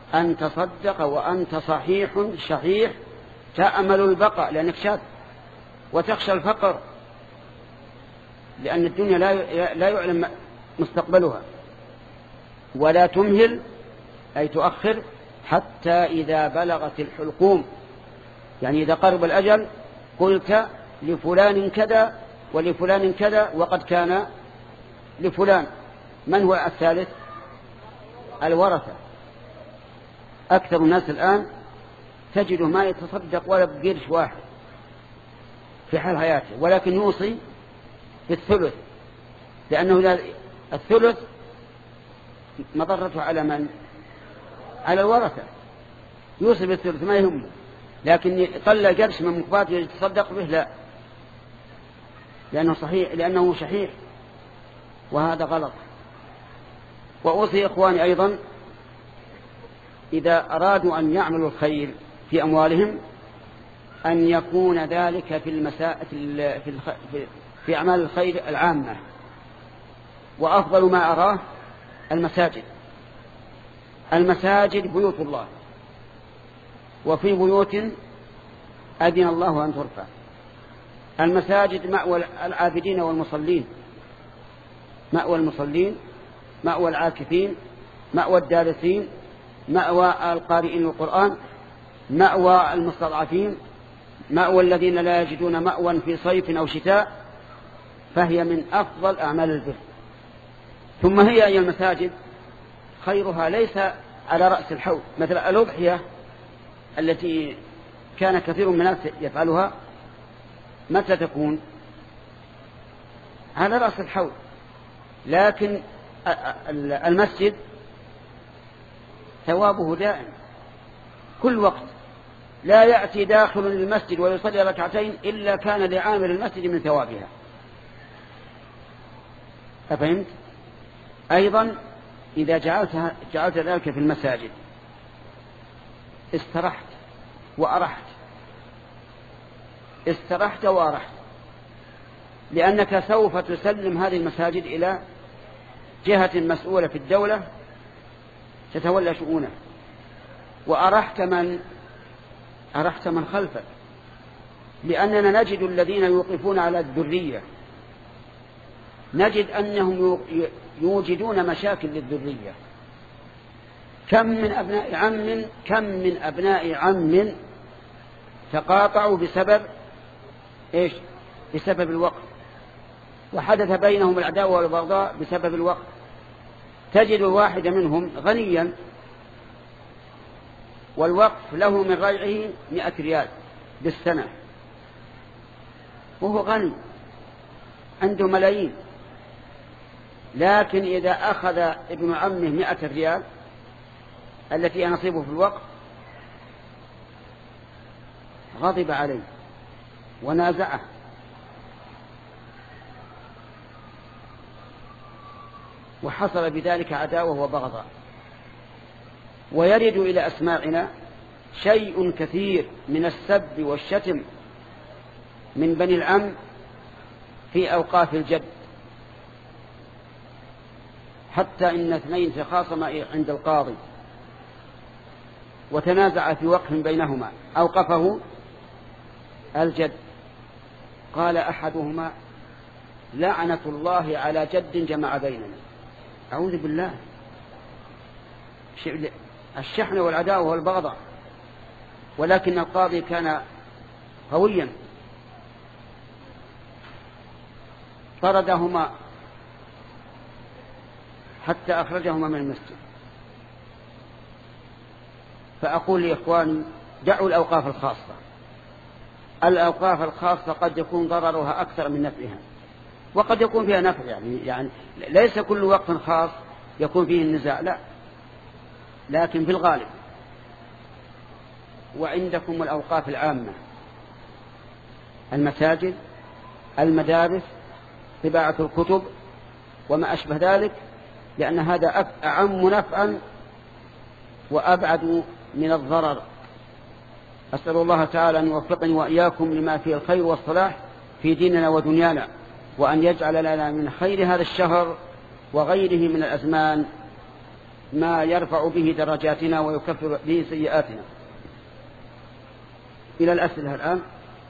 أن تصدق وأنت صحيح شحيح تأمل البقاء لأنك شاب وتخشى الفقر، لأن الدنيا لا يعلم مستقبلها. ولا تمهل أي تؤخر حتى إذا بلغت الحلقوم، يعني إذا قرب الأجل قلت لفلان كذا ولفلان كذا وقد كان لفلان. من هو الثالث؟ الورثة. أكثر الناس الآن تجد ما يتصدق ولا بقرش واحد في حال حياته، ولكن يوصي بالثلث، لأنه الثلث مضرته على من؟ على الورثة. يوصي بالثلث ما يهمه، لكن يطلع قرش من مقباته يتصدق به لا، لأنه صحيح لأنه شحيح، وهذا غلط. وأوصي إخواني أيضا إذا أرادوا أن يعملوا الخير في أموالهم أن يكون ذلك في المساء في في, في في أعمال الخير العامة. وأفضل ما أراه المساجد. المساجد بيوت الله، وفي بيوت أذن الله أن ترفع. المساجد مأوى العابدين والمصلين، مأوى المصلين، مأوى العاكفين، مأوى الدارسين، مأوى القارئين القرآن، مأوى المستضعفين، مأوى الذين لا يجدون مأوى في صيف أو شتاء، فهي من أفضل أعمال البر. ثم هي أي المساجد خيرها ليس على رأس الحوض، مثل الأضحية التي كان كثير من الناس يفعلها، متى تكون؟ على رأس الحوض. لكن المسجد ثوابه دائم كل وقت، لا يأتي داخل المسجد ويصلي ركعتين إلا كان لعامل المسجد من ثوابها. أفهمت؟ أيضا إذا جعلت, جعلت ذلك في المساجد استرحت وأرحت، استرحت وأرحت، لأنك سوف تسلم هذه المساجد إلى جهة مسؤولة في الدولة تتولى شؤونه. وأرحت من؟ أرحت من خلفك، لأننا نجد الذين يوقفون على الذرية نجد أنهم يوجدون مشاكل للذرية. كم من أبناء عم كم من أبناء عم تقاطعوا بسبب إيش؟ بسبب الوقت، وحدث بينهم العداوة والبغضاء بسبب الوقت. تجد الواحد منهم غنيا والوقف له من ريعه مئة ريال بالسنة، وهو غني عنده ملايين، لكن إذا أخذ ابن عمه مئة ريال التي نصيبه في الوقف غضب عليه ونازعه. وحصل بذلك عداوة وبغضاء. ويرد إلى أسماعنا شيء كثير من السب والشتم من بني العم في أوقاف الجد، حتى إن اثنين تخاصما عند القاضي وتنازع في وقف بينهما أوقفه الجد، قال أحدهما لعنة الله على جد جمع بيننا. أعوذ بالله، الشحن والعداوة والبغضاء. ولكن القاضي كان قويا طردهما حتى أخرجهما من المسجد. فأقول لإخواني دعوا الأوقاف الخاصة. الأوقاف الخاصة قد يكون ضررها أكثر من نفعها، وقد يكون فيها نفع، يعني, يعني ليس كل وقف خاص يكون فيه النزاع، لا، لكن في الغالب. وعندكم الأوقاف العامة، المساجد، المدارس، طباعة الكتب وما أشبه ذلك، لأن هذا أعم نفعا وأبعد من الضرر. أسأل الله تعالى أن يوفقني وإياكم لما فيه الخير والصلاح في ديننا ودنيانا، وأن يجعل لنا من خير هذا الشهر وغيره من الأزمان ما يرفع به درجاتنا ويكفر به سيئاتنا. إلى الأسئلة الآن.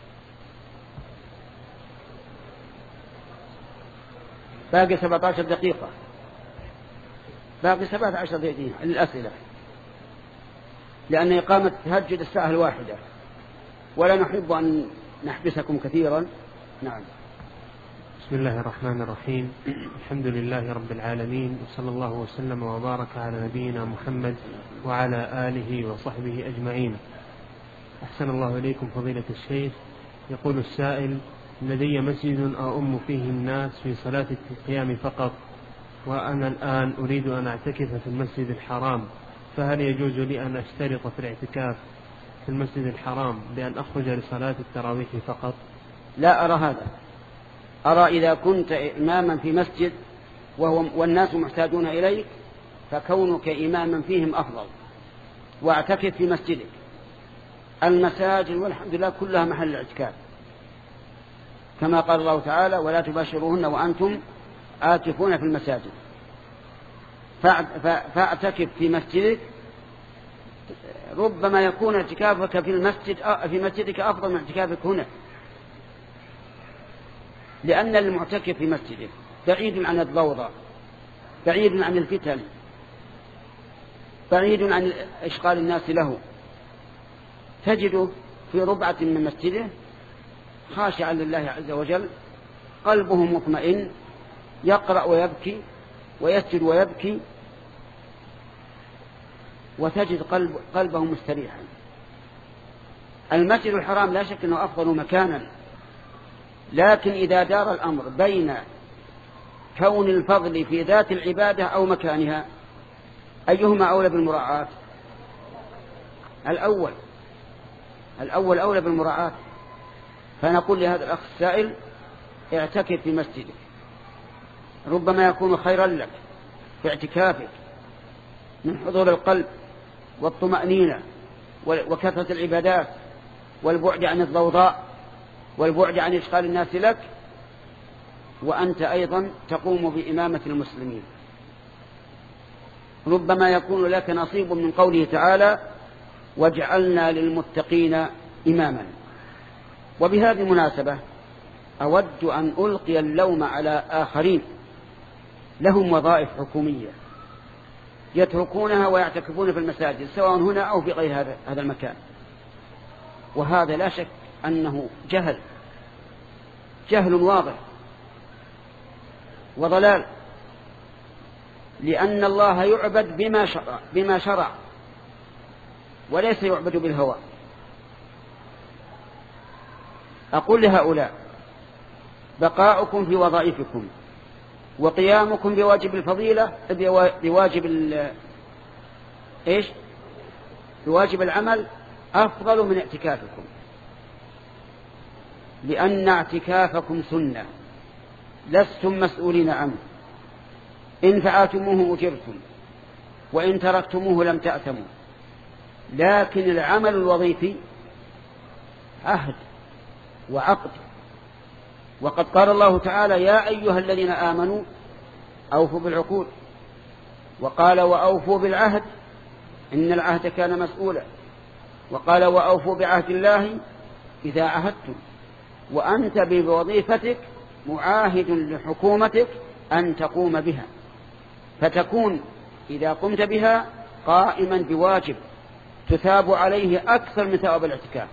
باقي سبعة عشر دقيقة، باقي سبعة عشر دقيقة للأسئلة، لأن إقامة تهجد الساعة الواحدة ولا نحب أن نحبسكم كثيرا. نعم. بسم الله الرحمن الرحيم. الحمد لله رب العالمين، وصلى الله وسلم وبارك على نبينا محمد وعلى آله وصحبه أجمعين. أحسن الله إليكم فضيلة الشيخ. يقول السائل: لدي مسجد أؤم فيه الناس في صلاة القيام فقط، وأنا الآن أريد أن أعتكف في المسجد الحرام، فهل يجوز لي أن أشترط في الاعتكاف في المسجد الحرام بأن أخرج لصلاة التراويح فقط؟ لا أرى هذا. أرى إذا كنت إماما في مسجد وهو والناس محتاجون إليك فكونك إماما فيهم أفضل، واعتكف في مسجدك. المساجد والحمد لله كلها محل الاعتكاف، كما قال الله تعالى: ولا تباشروهن وأنتم آتفون في المساجد. فاعتكف في مسجدك، ربما يكون اعتكافك في المسجد في مسجدك أفضل من اعتكافك هنا، لأن المعتكف في مسجده بعيد عن الضوضاء، بعيد عن الفتن، بعيد عن إشغال الناس له، تجده في ربعة من مسجده خاشعا لله عز وجل، قلبه مطمئن، يقرأ ويبكي ويسجد ويبكي، وتجد قلب قلبه مستريحا. المسجد الحرام لا شك أنه أفضل مكانا، لكن إذا دار الأمر بين كون الفضل في ذات العبادة أو مكانها، أيهما أولى بالمراعاة؟ الأول الأول أولى بالمراعاة. فنقول لهذا الأخ السائل: اعتكف في مسجدك، ربما يكون خيرا لك في اعتكافك من حضور القلب والطمأنينة وكثرة العبادات والبعد عن الضوضاء والبعد عن إشغال الناس لك، وأنت أيضا تقوم بإمامة المسلمين. ربما يكون لك نصيب من قوله تعالى: واجعلنا للمتقين إماما. وبهذه المناسبة أود أن ألقي اللوم على آخرين لهم وظائف حكومية يتركونها ويعتكفون في المساجد سواء هنا أو في غير هذا هذا المكان، وهذا لا شك أنه جهل جهل واضح وضلال، لأن الله يعبد بما شرع, بما شرع وليس يعبد بالهوى. أقول لهؤلاء: بقاؤكم في وظائفكم وقيامكم بواجب الفضيلة بواجب إيش بواجب العمل أفضل من اعتكافكم، لأن اعتكافكم سنة لستم مسؤولين عنه، إن فعلتموه أجرتم وإن تركتموه لم تأثموا. لكن العمل الوظيفي عهد وعقد، وقد قال الله تعالى: يا أيها الذين آمنوا أوفوا بالعقود، وقال: وأوفوا بالعهد إن العهد كان مسؤولا، وقال: وأوفوا بعهد الله إذا عهدتم. وأنت بوظيفتك معاهد لحكومتك أن تقوم بها، فتكون إذا قمت بها قائما بواجب تثاب عليه أكثر من ثواب الاعتكاف.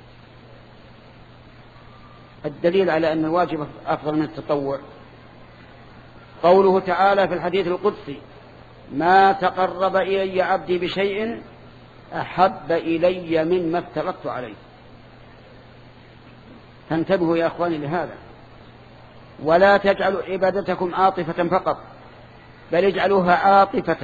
الدليل على أن الواجب أفضل من التطوع قوله تعالى في الحديث القدسي: ما تقرب إلي عبدي بشيء أحب إلي مما افترضت عليه. فانتبهوا يا أخواني لهذا، ولا تجعلوا عبادتكم عاطفة فقط، بل اجعلوها عاطفة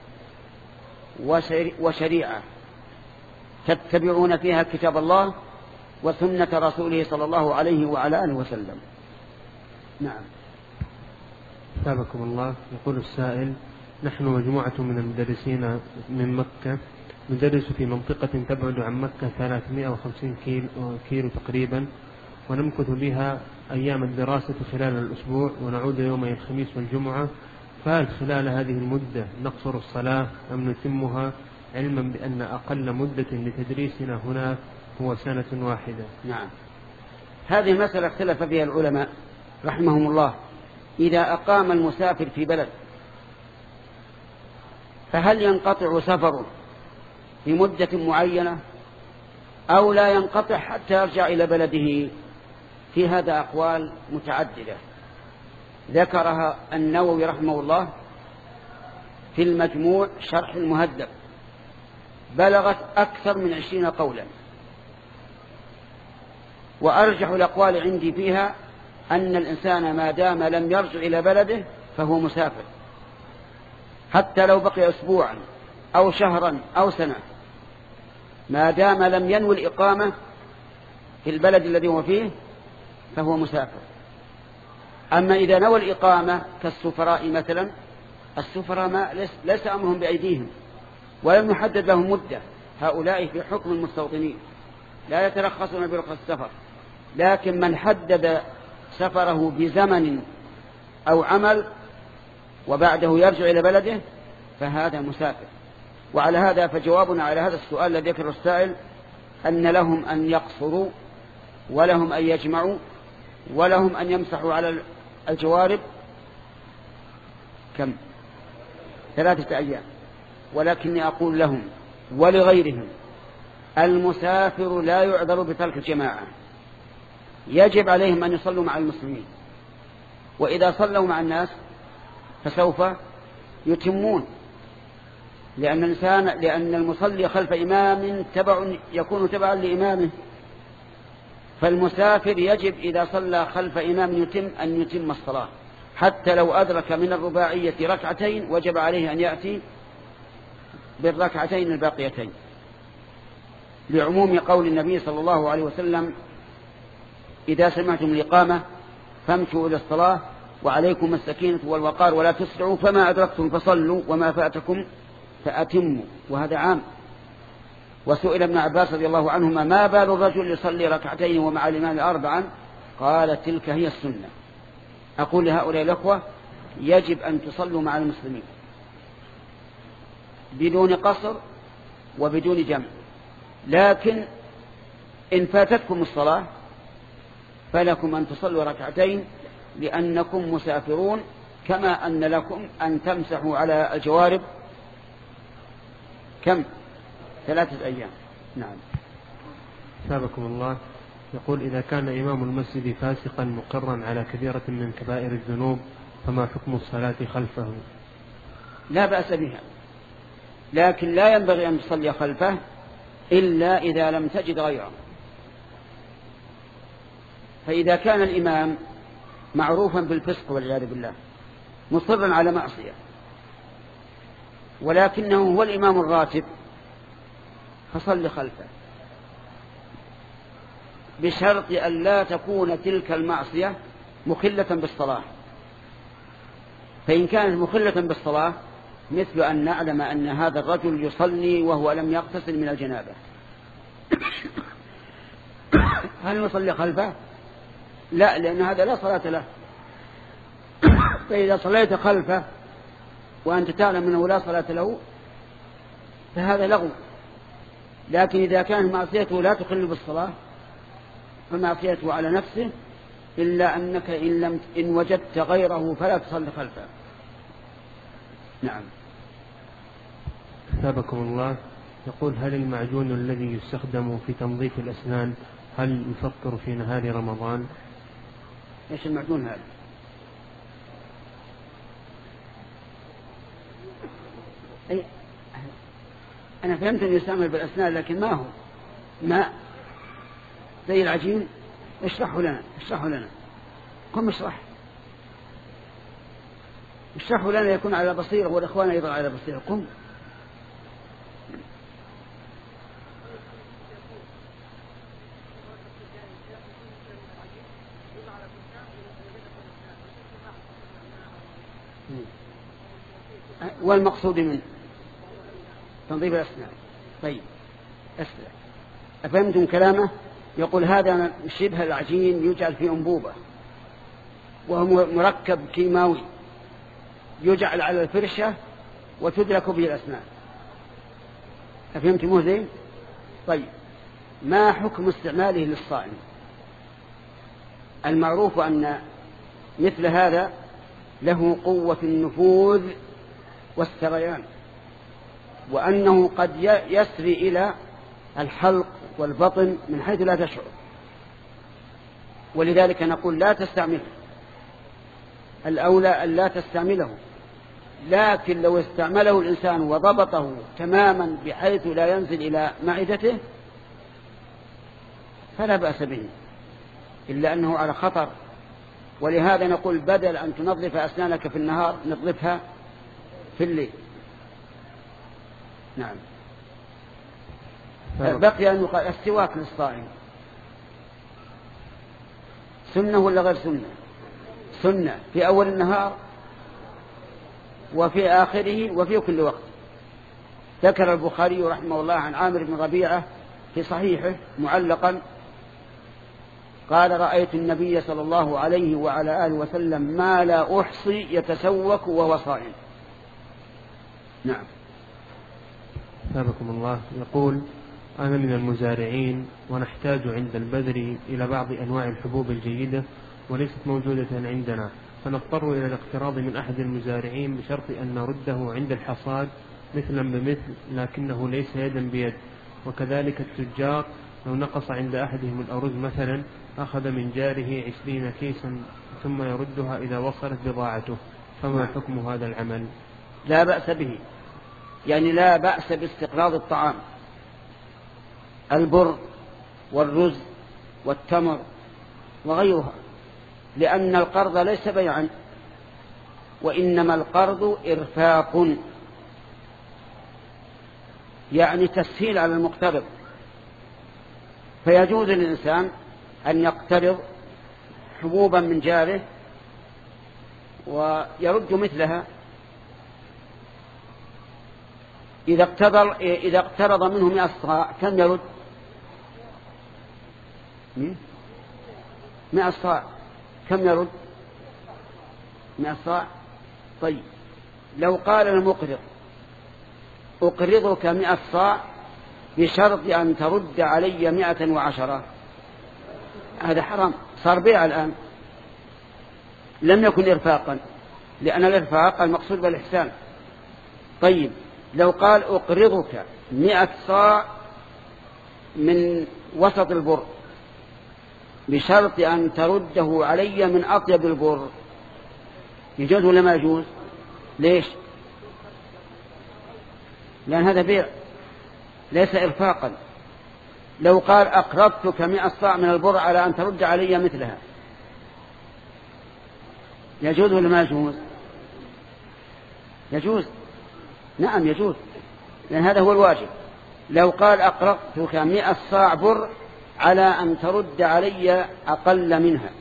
وشريعة تتبعون فيها كتاب الله وسنة رسوله صلى الله عليه وعلى آله وسلم. نعم. ثابكم الله. يقول السائل: نحن مجموعة من المدرسين من مكة ندرس في منطقة تبعد عن مكة ثلاثمائة وخمسين كيلو, كيلو تقريبا، ونمكث بها أيام الدراسة خلال الأسبوع، ونعود يومي الخميس والجمعة، فهل خلال هذه المدة نقصر الصلاة أم نتمها، علما بأن أقل مدة لتدريسنا هناك هو سنة واحدة؟ نعم، هذه المسألة اختلف فيها العلماء رحمهم الله. إذا أقام المسافر في بلد فهل ينقطع سفره في مدة معينة أو لا ينقطع حتى يرجع إلى بلده؟ في هذا أقوال متعددة ذكرها النووي رحمه الله في المجموع شرح المهذب، بلغت أكثر من عشرين قولا، وأرجح الأقوال عندي فيها أن الإنسان ما دام لم يرجع إلى بلده فهو مسافر، حتى لو بقي أسبوعا أو شهرا أو سنة، ما دام لم ينوي الإقامة في البلد الذي هو فيه فهو مسافر. أما إذا نوى الإقامة كالسفراء مثلا، السفراء ما ليس أمرهم بأيديهم ولم يحدد لهم مدة، هؤلاء في حكم المستوطنين لا يترخصون برخص السفر، لكن من حدد سفره بزمن أو عمل وبعده يرجع إلى بلده فهذا مسافر. وعلى هذا فجوابنا على هذا السؤال الذي ذكره السائل أن لهم أن يقصروا ولهم أن يجمعوا ولهم أن يمسحوا على الجوارب كم ثلاثة أيام، ولكني أقول لهم ولغيرهم المسافر لا يعذر بترك الجماعة، يجب عليهم أن يصلوا مع المسلمين، وإذا صلوا مع الناس فسوف يتمون، لأن الإنسان لأن المصلي خلف إمام تبع يكون تبعا لإمامه، فالمسافر يجب إذا صلى خلف إمام يتم أن يتم الصلاة، حتى لو أدرك من الرباعية ركعتين وجب عليه أن يأتي بالركعتين الباقيتين، لعموم قول النبي صلى الله عليه وسلم: إذا سمعتم الإقامة فامشوا إلى الصلاة وعليكم السكينة والوقار ولا تسرعوا، فما أدركتم فصلوا وما فاتكم فأتموا. وهذا عام. وسئل ابن عباس رضي الله عنهما: ما بال الرجل يصلي ركعتين ومع الإمام أربعا؟ قال: تلك هي السنة. أقول لهؤلاء الأخوة: يجب أن تصلوا مع المسلمين بدون قصر وبدون جمع، لكن إن فاتتكم الصلاة فلكم أن تصلوا ركعتين لأنكم مسافرون، كما أن لكم أن تمسحوا على الجوارب كم ثلاثة أيام. نعم. سابقكم الله. يقول: إذا كان إمام المسجد فاسقا مقرا على كبيرة من كبائر الذنوب فما حكم الصلاة خلفه؟ لا بأس بها، لكن لا ينبغي أن تصلي خلفه إلا إذا لم تجد غيره. فإذا كان الإمام معروفا بالفسق والعياذ بالله مصرا على معصية ولكنه هو الإمام الراتب فصل خلفه، بشرط أن لا تكون تلك المعصية مخلة بالصلاة. فإن كانت مخلة بالصلاة مثل أن نعلم أن هذا الرجل يصلي وهو لم يغتسل من الجنابة، هل نصلي خلفه؟ لا، لأن هذا لا صلاة له. فإذا صليت خلفه وأنت تعلم أنه لا صلاة له فهذا لغو. لكن إذا كان معصيته لا تخل بالصلاة فمعصيته على نفسه، إلا أنك إن, لم إن وجدت غيره فلا تصلي خلفه. نعم. ثابكم الله. يقول: هل المعجون الذي يستخدم في تنظيف الأسنان هل يفطر في نهار رمضان؟ إيش المعجون هذا؟ أي أنا فهمت أن يستعمل بالأسنان، لكن ما هو ماء زي العجين. اشرحه لنا اشرحه لنا قم اشرح اشرحه لنا يكون على بصيرة والإخوان أيضا على بصيرة. قم. والمقصود منه تنظيف الأسنان. طيب أسلع. أفهمتم كلامه؟ يقول: هذا شبه العجين يجعل في أنبوبة وهو مركب كيماوي يجعل على الفرشة وتدرك به الأسنان. أفهمتموه ذي؟ طيب، ما حكم استعماله للصائم؟ المعروف أن مثل هذا له قوة النفوذ والسريان، وأنه قد يسري إلى الحلق والبطن من حيث لا تشعر، ولذلك نقول لا تستعمله، الأولى أن لا تستعمله. لكن لو استعمله الإنسان وضبطه تماما بحيث لا ينزل إلى معدته فلا بأس به، إلا أنه على خطر. ولهذا نقول بدل أن تنظف أسنانك في النهار نظفها في الليل. نعم. بقي أن يقال السواك للصائم سنة ولا غير سنة؟ سنة في أول النهار وفي آخره وفي كل وقت. ذكر البخاري رحمه الله عن عامر بن ربيعة في صحيحه معلقا قال: رأيت النبي صلى الله عليه وعلى آله وسلم ما لا أحصي يتسوك وهو صائم. نعم. ثابكم الله. يقول: أنا من المزارعين ونحتاج عند البذر إلى بعض أنواع الحبوب الجيدة وليست موجودة عندنا، فنضطر إلى الاقتراض من أحد المزارعين بشرط أن نرده عند الحصاد مثلا بمثل، لكنه ليس يدا بيد. وكذلك التجار لو نقص عند أحدهم الأرز مثلا أخذ من جاره عشرين كيسا ثم يردها إذا وصلت بضاعته، فما حكم هذا العمل؟ لا بأس به، يعني لا بأس باستقراض الطعام، البر والرز والتمر وغيرها، لأن القرض ليس بيعا، وإنما القرض إرفاق، يعني تسهيل على المقترض. فيجوز للإنسان أن يقترض حبوبا من جاره ويرد مثلها إذا اقترض إذا اقترض منه مئة صاع كم يرد؟ مئة صاع كم يرد؟ مئة صاع. طيب، لو قال المقرض: أقرضك مئة صاع بشرط أن ترد علي مئة وعشرة، هذا حرام، صار بيع الآن، لم يكن إرفاقا، لأن الإرفاق المقصود بالإحسان. طيب، لو قال: أقرضك مئة صاع من وسط البر بشرط أن ترده علي من أطيب البر، يجوز ولا ما يجوز؟ ليش؟ لأن هذا بيع ليس إرفاقا. لو قال: أقرضتك مئة صاع من البر على أن ترد علي مثلها، يجوز ولا ما يجوز؟ يجوز، نعم يجوز، لأن هذا هو الواجب. لو قال: أقرضتك مئة صاع بر على أن ترد علي أقل منها،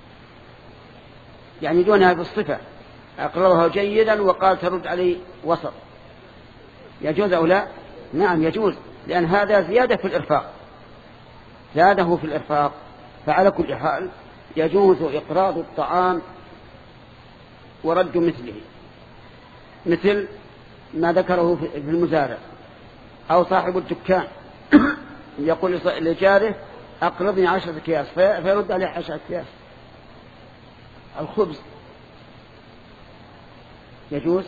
يعني دونها بالصفة، أقرضها جيدا وقال ترد علي وسط، يجوز أو لا؟ نعم يجوز، لأن هذا زيادة في الإرفاق، زاده في الإرفاق. فعلى كل حال يجوز إقراض الطعام ورد مثله، مثل ما ذكره في المزارع أو صاحب الدكان يقول لجاره: أقرضني عشرة أكياس، فيرد عليه عشرة أكياس. الخبز يجوز.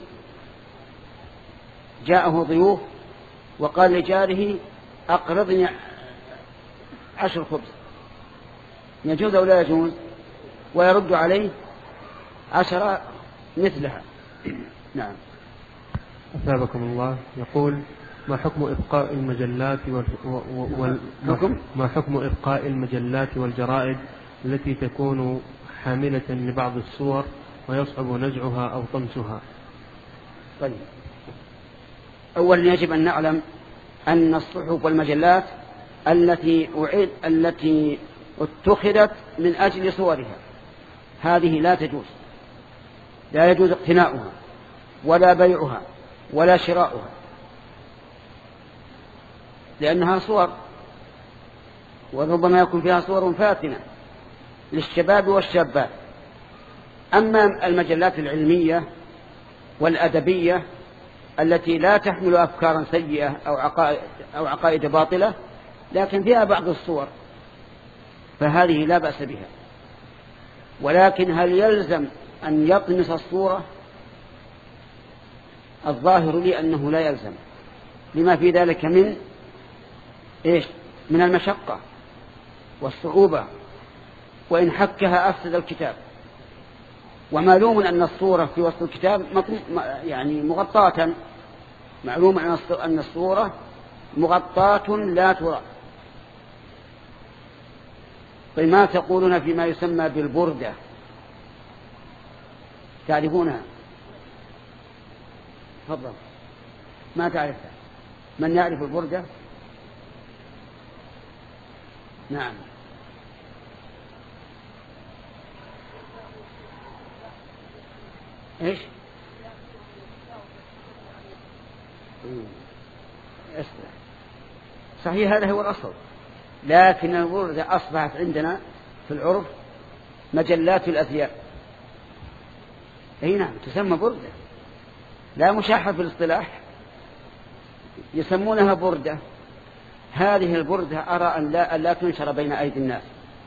جاءه ضيوف وقال لجاره: أقرضني عشر خبز، يجوز أو لا يجوز؟ ويرد عليه عشرة مثلها. نعم. أثابكم الله. يقول: ما حكم إبقاء المجلات وال... وال... حكم؟ ما حكم إبقاء المجلات والجرائد التي تكون حاملة لبعض الصور ويصعب نزعها أو طمسها؟ طيب، أولا يجب أن نعلم أن الصحف والمجلات التي أعد التي اتخذت من أجل صورها هذه لا تجوز، لا يجوز اقتناؤها ولا بيعها ولا شراؤها، لأنها صور، وربما يكون فيها صور فاتنة للشباب والشابات. أما المجلات العلمية والأدبية التي لا تحمل أفكارا سيئة أو عقائد, أو عقائد باطلة، لكن فيها بعض الصور، فهذه لا بأس بها. ولكن هل يلزم أن يطمس الصورة؟ الظاهر لي أنه لا يلزم، لما في ذلك من إيش؟ من المشقة والصعوبة، وإن حكها أفسد الكتاب. ومعلوم أن الصورة في وسط الكتاب يعني مغطاة، معلوم أن الصورة مغطاة لا ترى. طيب ما تقولون فيما يسمى بالبردة؟ تعرفونها؟ تفضل. ما تعرفها؟ من يعرف البردة؟ نعم. ايش؟ صحيح هذا هو الأصل، لكن البردة أصبحت عندنا في العرف مجلات الأثياب. اي نعم تسمى بردة، لا مشاحة في الاصطلاح، يسمونها بردة. هذه البردة أرى أن لا, أن لا تنشر بين أيدي الناس،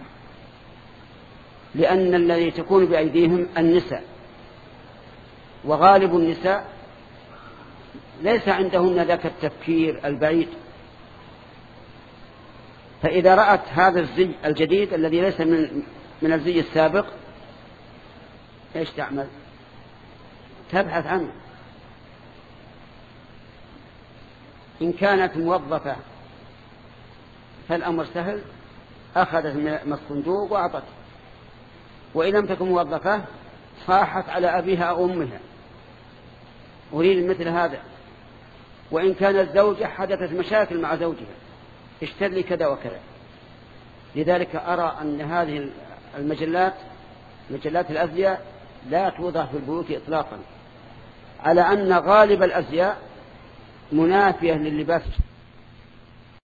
لأن الذي تكون بأيديهم النساء، وغالب النساء ليس عندهن ذاك التفكير البعيد، فإذا رأت هذا الزي الجديد الذي ليس من, من الزي السابق ايش تعمل؟ تبحث عنه. إن كانت موظفة فالأمر سهل، أخذت من الصندوق وأعطت، وإن لم تكن موظفة صاحت على أبيها أو أمها أريد مثل هذا. وإن كانت زوجة حدثت مشاكل مع زوجها، اشتر لي كذا وكذا. لذلك أرى أن هذه المجلات مجلات الأزياء لا توضع في البيوت إطلاقا، على أن غالب الأزياء منافية لللباس